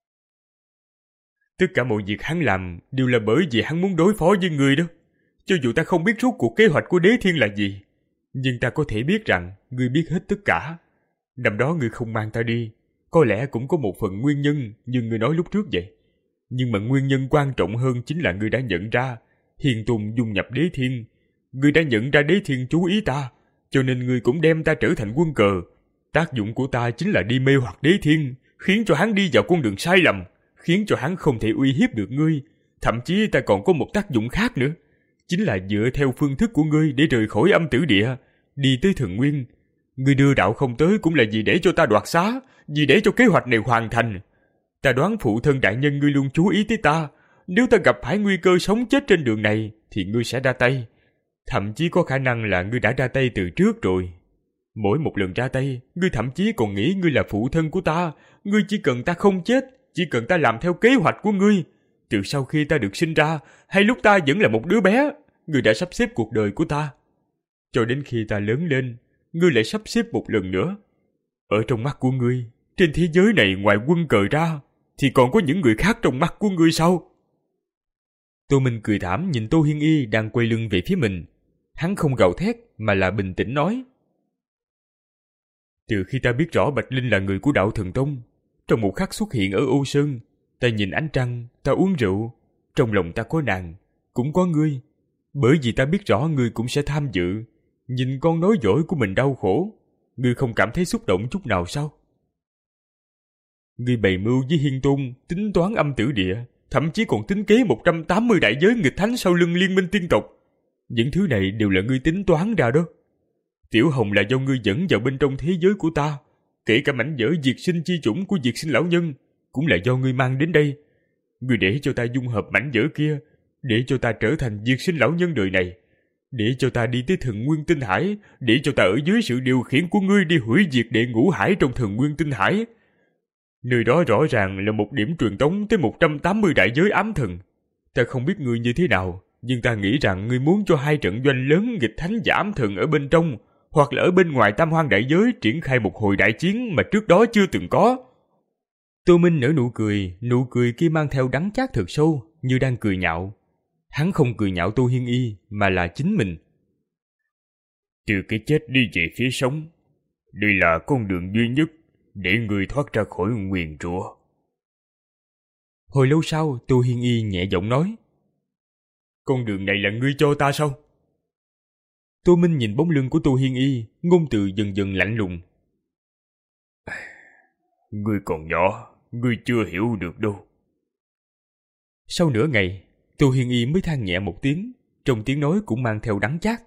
Tất cả mọi việc hắn làm đều là bởi vì hắn muốn đối phó với người đó. Cho dù ta không biết rốt cuộc kế hoạch của Đế Thiên là gì, nhưng ta có thể biết rằng ngươi biết hết tất cả. Năm đó ngươi không mang ta đi, có lẽ cũng có một phần nguyên nhân như ngươi nói lúc trước vậy. Nhưng mà nguyên nhân quan trọng hơn chính là ngươi đã nhận ra Hiền Tùng dung nhập Đế Thiên. Ngươi đã nhận ra Đế Thiên chú ý ta, cho nên ngươi cũng đem ta trở thành quân cờ. Tác dụng của ta chính là đi mê hoặc Đế Thiên, khiến cho hắn đi vào con đường sai lầm, khiến cho hắn không thể uy hiếp được ngươi. Thậm chí ta còn có một tác dụng khác nữa, chính là dựa theo phương thức của ngươi để rời khỏi âm tử địa, đi tới Thần Nguyên. Ngươi đưa đạo không tới cũng là vì để cho ta đoạt xá, vì để cho kế hoạch này hoàn thành. Ta đoán phụ thân đại nhân ngươi luôn chú ý tới ta, nếu ta gặp phải nguy cơ sống chết trên đường này thì ngươi sẽ ra tay. Thậm chí có khả năng là ngươi đã ra tay từ trước rồi. Mỗi một lần ra tay, ngươi thậm chí còn nghĩ ngươi là phụ thân của ta. Ngươi chỉ cần ta không chết, chỉ cần ta làm theo kế hoạch của ngươi. Từ sau khi ta được sinh ra, hay lúc ta vẫn là một đứa bé, ngươi đã sắp xếp cuộc đời của ta. Cho đến khi ta lớn lên, ngươi lại sắp xếp một lần nữa. Ở trong mắt của ngươi, trên thế giới này ngoài quân cờ ra, thì còn có những người khác trong mắt của ngươi sao? Tô Minh cười thảm nhìn Tô Hiên Y đang quay lưng về phía mình. Hắn không gào thét mà là bình tĩnh nói: Từ khi ta biết rõ Bạch Linh là người của Đạo Thần Tông, trong một khắc xuất hiện ở Ô Sơn, ta nhìn ánh trăng, ta uống rượu, trong lòng ta có nàng, cũng có ngươi. Bởi vì ta biết rõ ngươi cũng sẽ tham dự. Nhìn con nối dõi của mình đau khổ, ngươi không cảm thấy xúc động chút nào sao? Ngươi bày mưu với Hiên Tôn, tính toán âm tử địa, thậm chí còn tính kế một trăm tám mươi đại giới nghịch thánh sau lưng liên minh tiên tộc. Những thứ này đều là ngươi tính toán ra đó. Tiểu Hồng là do ngươi dẫn vào bên trong thế giới của ta, kể cả mảnh vỡ diệt sinh chi chủng của diệt sinh lão nhân cũng là do ngươi mang đến đây. Ngươi để cho ta dung hợp mảnh vỡ kia, để cho ta trở thành diệt sinh lão nhân đời này, để cho ta đi tới Thần Nguyên Tinh Hải, để cho ta ở dưới sự điều khiển của ngươi đi hủy diệt đệ ngũ hải trong Thần Nguyên Tinh Hải. Nơi đó rõ ràng là một điểm truyền tống tới một trăm tám mươi đại giới ám thần. Ta không biết ngươi như thế nào, nhưng ta nghĩ rằng ngươi muốn cho hai trận doanh lớn nghịch thánh và ám thần ở bên trong, hoặc là ở bên ngoài tam hoang đại giới triển khai một hồi đại chiến mà trước đó chưa từng có. Tô Minh nở nụ cười, nụ cười kia mang theo đắng chát thật sâu, như đang cười nhạo. Hắn không cười nhạo Tô Hiên Y, mà là chính mình. Từ cái chết đi về phía sống, đây là con đường duy nhất để người thoát ra khỏi nguyền rủa. Hồi lâu sau, Tô Hiên Y nhẹ giọng nói: Con đường này là ngươi cho ta sao? Tô Minh nhìn bóng lưng của Tô Hiên Y, ngôn từ dần dần lạnh lùng. Ngươi còn nhỏ, ngươi chưa hiểu được đâu. Sau nửa ngày, Tô Hiên Y mới than nhẹ một tiếng, trong tiếng nói cũng mang theo đắng chát.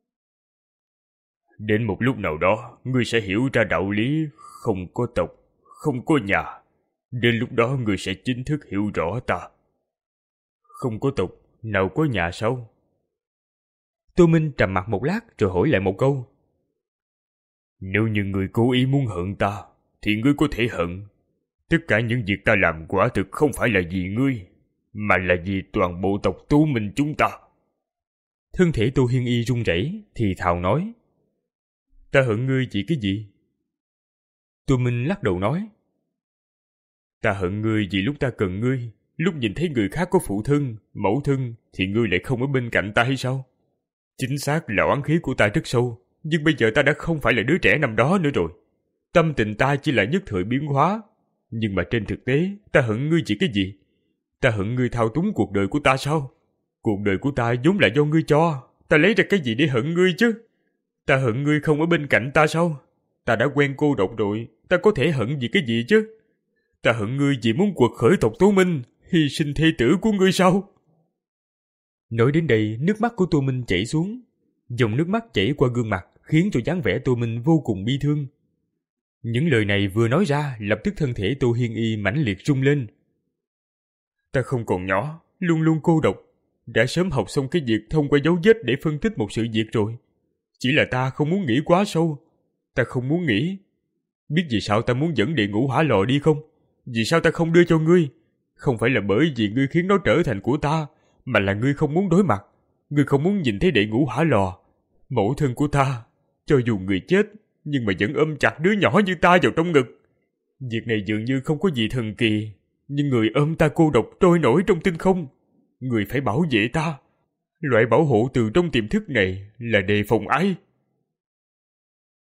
Đến một lúc nào đó, ngươi sẽ hiểu ra đạo lý không có tộc, không có nhà. Đến lúc đó ngươi sẽ chính thức hiểu rõ ta. Không có tộc, nào có nhà sao? Tô Minh trầm mặc một lát rồi hỏi lại một câu. Nếu như ngươi cố ý muốn hận ta, thì ngươi có thể hận. Tất cả những việc ta làm quả thực không phải là vì ngươi, mà là vì toàn bộ tộc Tô Minh chúng ta. Thân thể Tô Hiên Y run rẩy, thì thào nói: Ta hận ngươi vì cái gì? Tô Minh lắc đầu nói: Ta hận ngươi vì lúc ta cần ngươi, lúc nhìn thấy người khác có phụ thân, mẫu thân, thì ngươi lại không ở bên cạnh ta hay sao? Chính xác là oán khí của ta rất sâu, nhưng bây giờ ta đã không phải là đứa trẻ năm đó nữa rồi. Tâm tình ta chỉ là nhất thời biến hóa, nhưng mà trên thực tế, ta hận ngươi vì cái gì? Ta hận ngươi thao túng cuộc đời của ta sao? Cuộc đời của ta vốn là do ngươi cho, ta lấy ra cái gì để hận ngươi chứ? Ta hận ngươi không ở bên cạnh ta sao? Ta đã quen cô độc rồi, ta có thể hận vì cái gì chứ? Ta hận ngươi vì muốn quật khởi tộc Tô Minh, hy sinh thê tử của ngươi sao? Nói đến đây, nước mắt của Tô Minh chảy xuống. Dòng nước mắt chảy qua gương mặt khiến cho dáng vẻ Tô Minh vô cùng bi thương. Những lời này vừa nói ra, lập tức thân thể Tô Hiên Y mãnh liệt rung lên. Ta không còn nhỏ, luôn luôn cô độc, đã sớm học xong cái việc thông qua dấu vết để phân tích một sự việc rồi. Chỉ là ta không muốn nghĩ quá sâu. Ta không muốn nghĩ. Biết vì sao ta muốn dẫn đệ ngũ hỏa lò đi không? Vì sao ta không đưa cho ngươi? Không phải là bởi vì ngươi khiến nó trở thành của ta, mà là ngươi không muốn đối mặt. Ngươi không muốn nhìn thấy đệ ngũ hỏa lò, mẫu thân của ta. Cho dù người chết, nhưng mà vẫn ôm chặt đứa nhỏ như ta vào trong ngực. Việc này dường như không có gì thần kỳ, nhưng người ôm ta cô độc trôi nổi trong tinh không. Người phải bảo vệ ta. Loại bảo hộ từ trong tiềm thức này là đề phòng ái.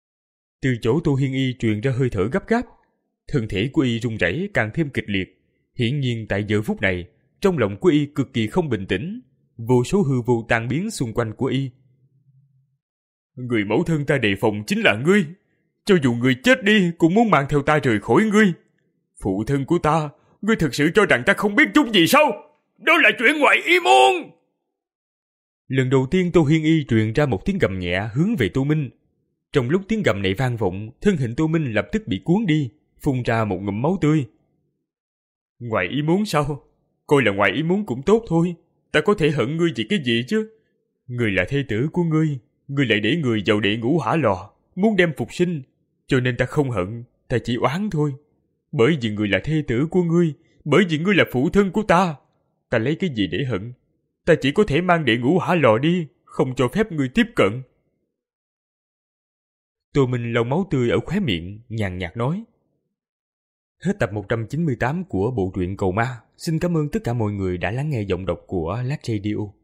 Từ chỗ Tô Hiên Y truyền ra hơi thở gấp gáp. Thân thể của y run rẩy càng thêm kịch liệt. Hiển nhiên tại giờ phút này, trong lòng của y cực kỳ không bình tĩnh, vô số hư vô tan biến xung quanh của y. Người mẫu thân ta đề phòng chính là ngươi. Cho dù người chết đi cũng muốn mang theo ta rời khỏi ngươi. Phụ thân của ta, ngươi thực sự cho rằng ta không biết chút gì sao? Đó là chuyện ngoài ý muốn. Lần đầu tiên Tô Hiên Y truyền ra một tiếng gầm nhẹ hướng về Tô Minh. Trong lúc tiếng gầm này vang vọng, thân hình Tô Minh lập tức bị cuốn đi, phun ra một ngụm máu tươi. Ngoài ý muốn sao? Coi là ngoài ý muốn cũng tốt thôi. Ta có thể hận ngươi vì cái gì chứ? Ngươi là thê tử của ngươi, ngươi lại để người vào địa ngũ hỏa lò, muốn đem phục sinh, cho nên ta không hận, ta chỉ oán thôi. Bởi vì ngươi là thê tử của ngươi, bởi vì ngươi là phụ thân của ta, ta lấy cái gì để hận? Ta chỉ có thể mang địa ngũ hỏa lò đi, không cho phép ngươi tiếp cận. Tô Minh lau máu tươi ở khóe miệng, nhàn nhạt nói. Hết tập một trăm chín mươi tám của bộ truyện Cầu Ma. Xin cảm ơn tất cả mọi người đã lắng nghe giọng đọc của Lát Radio.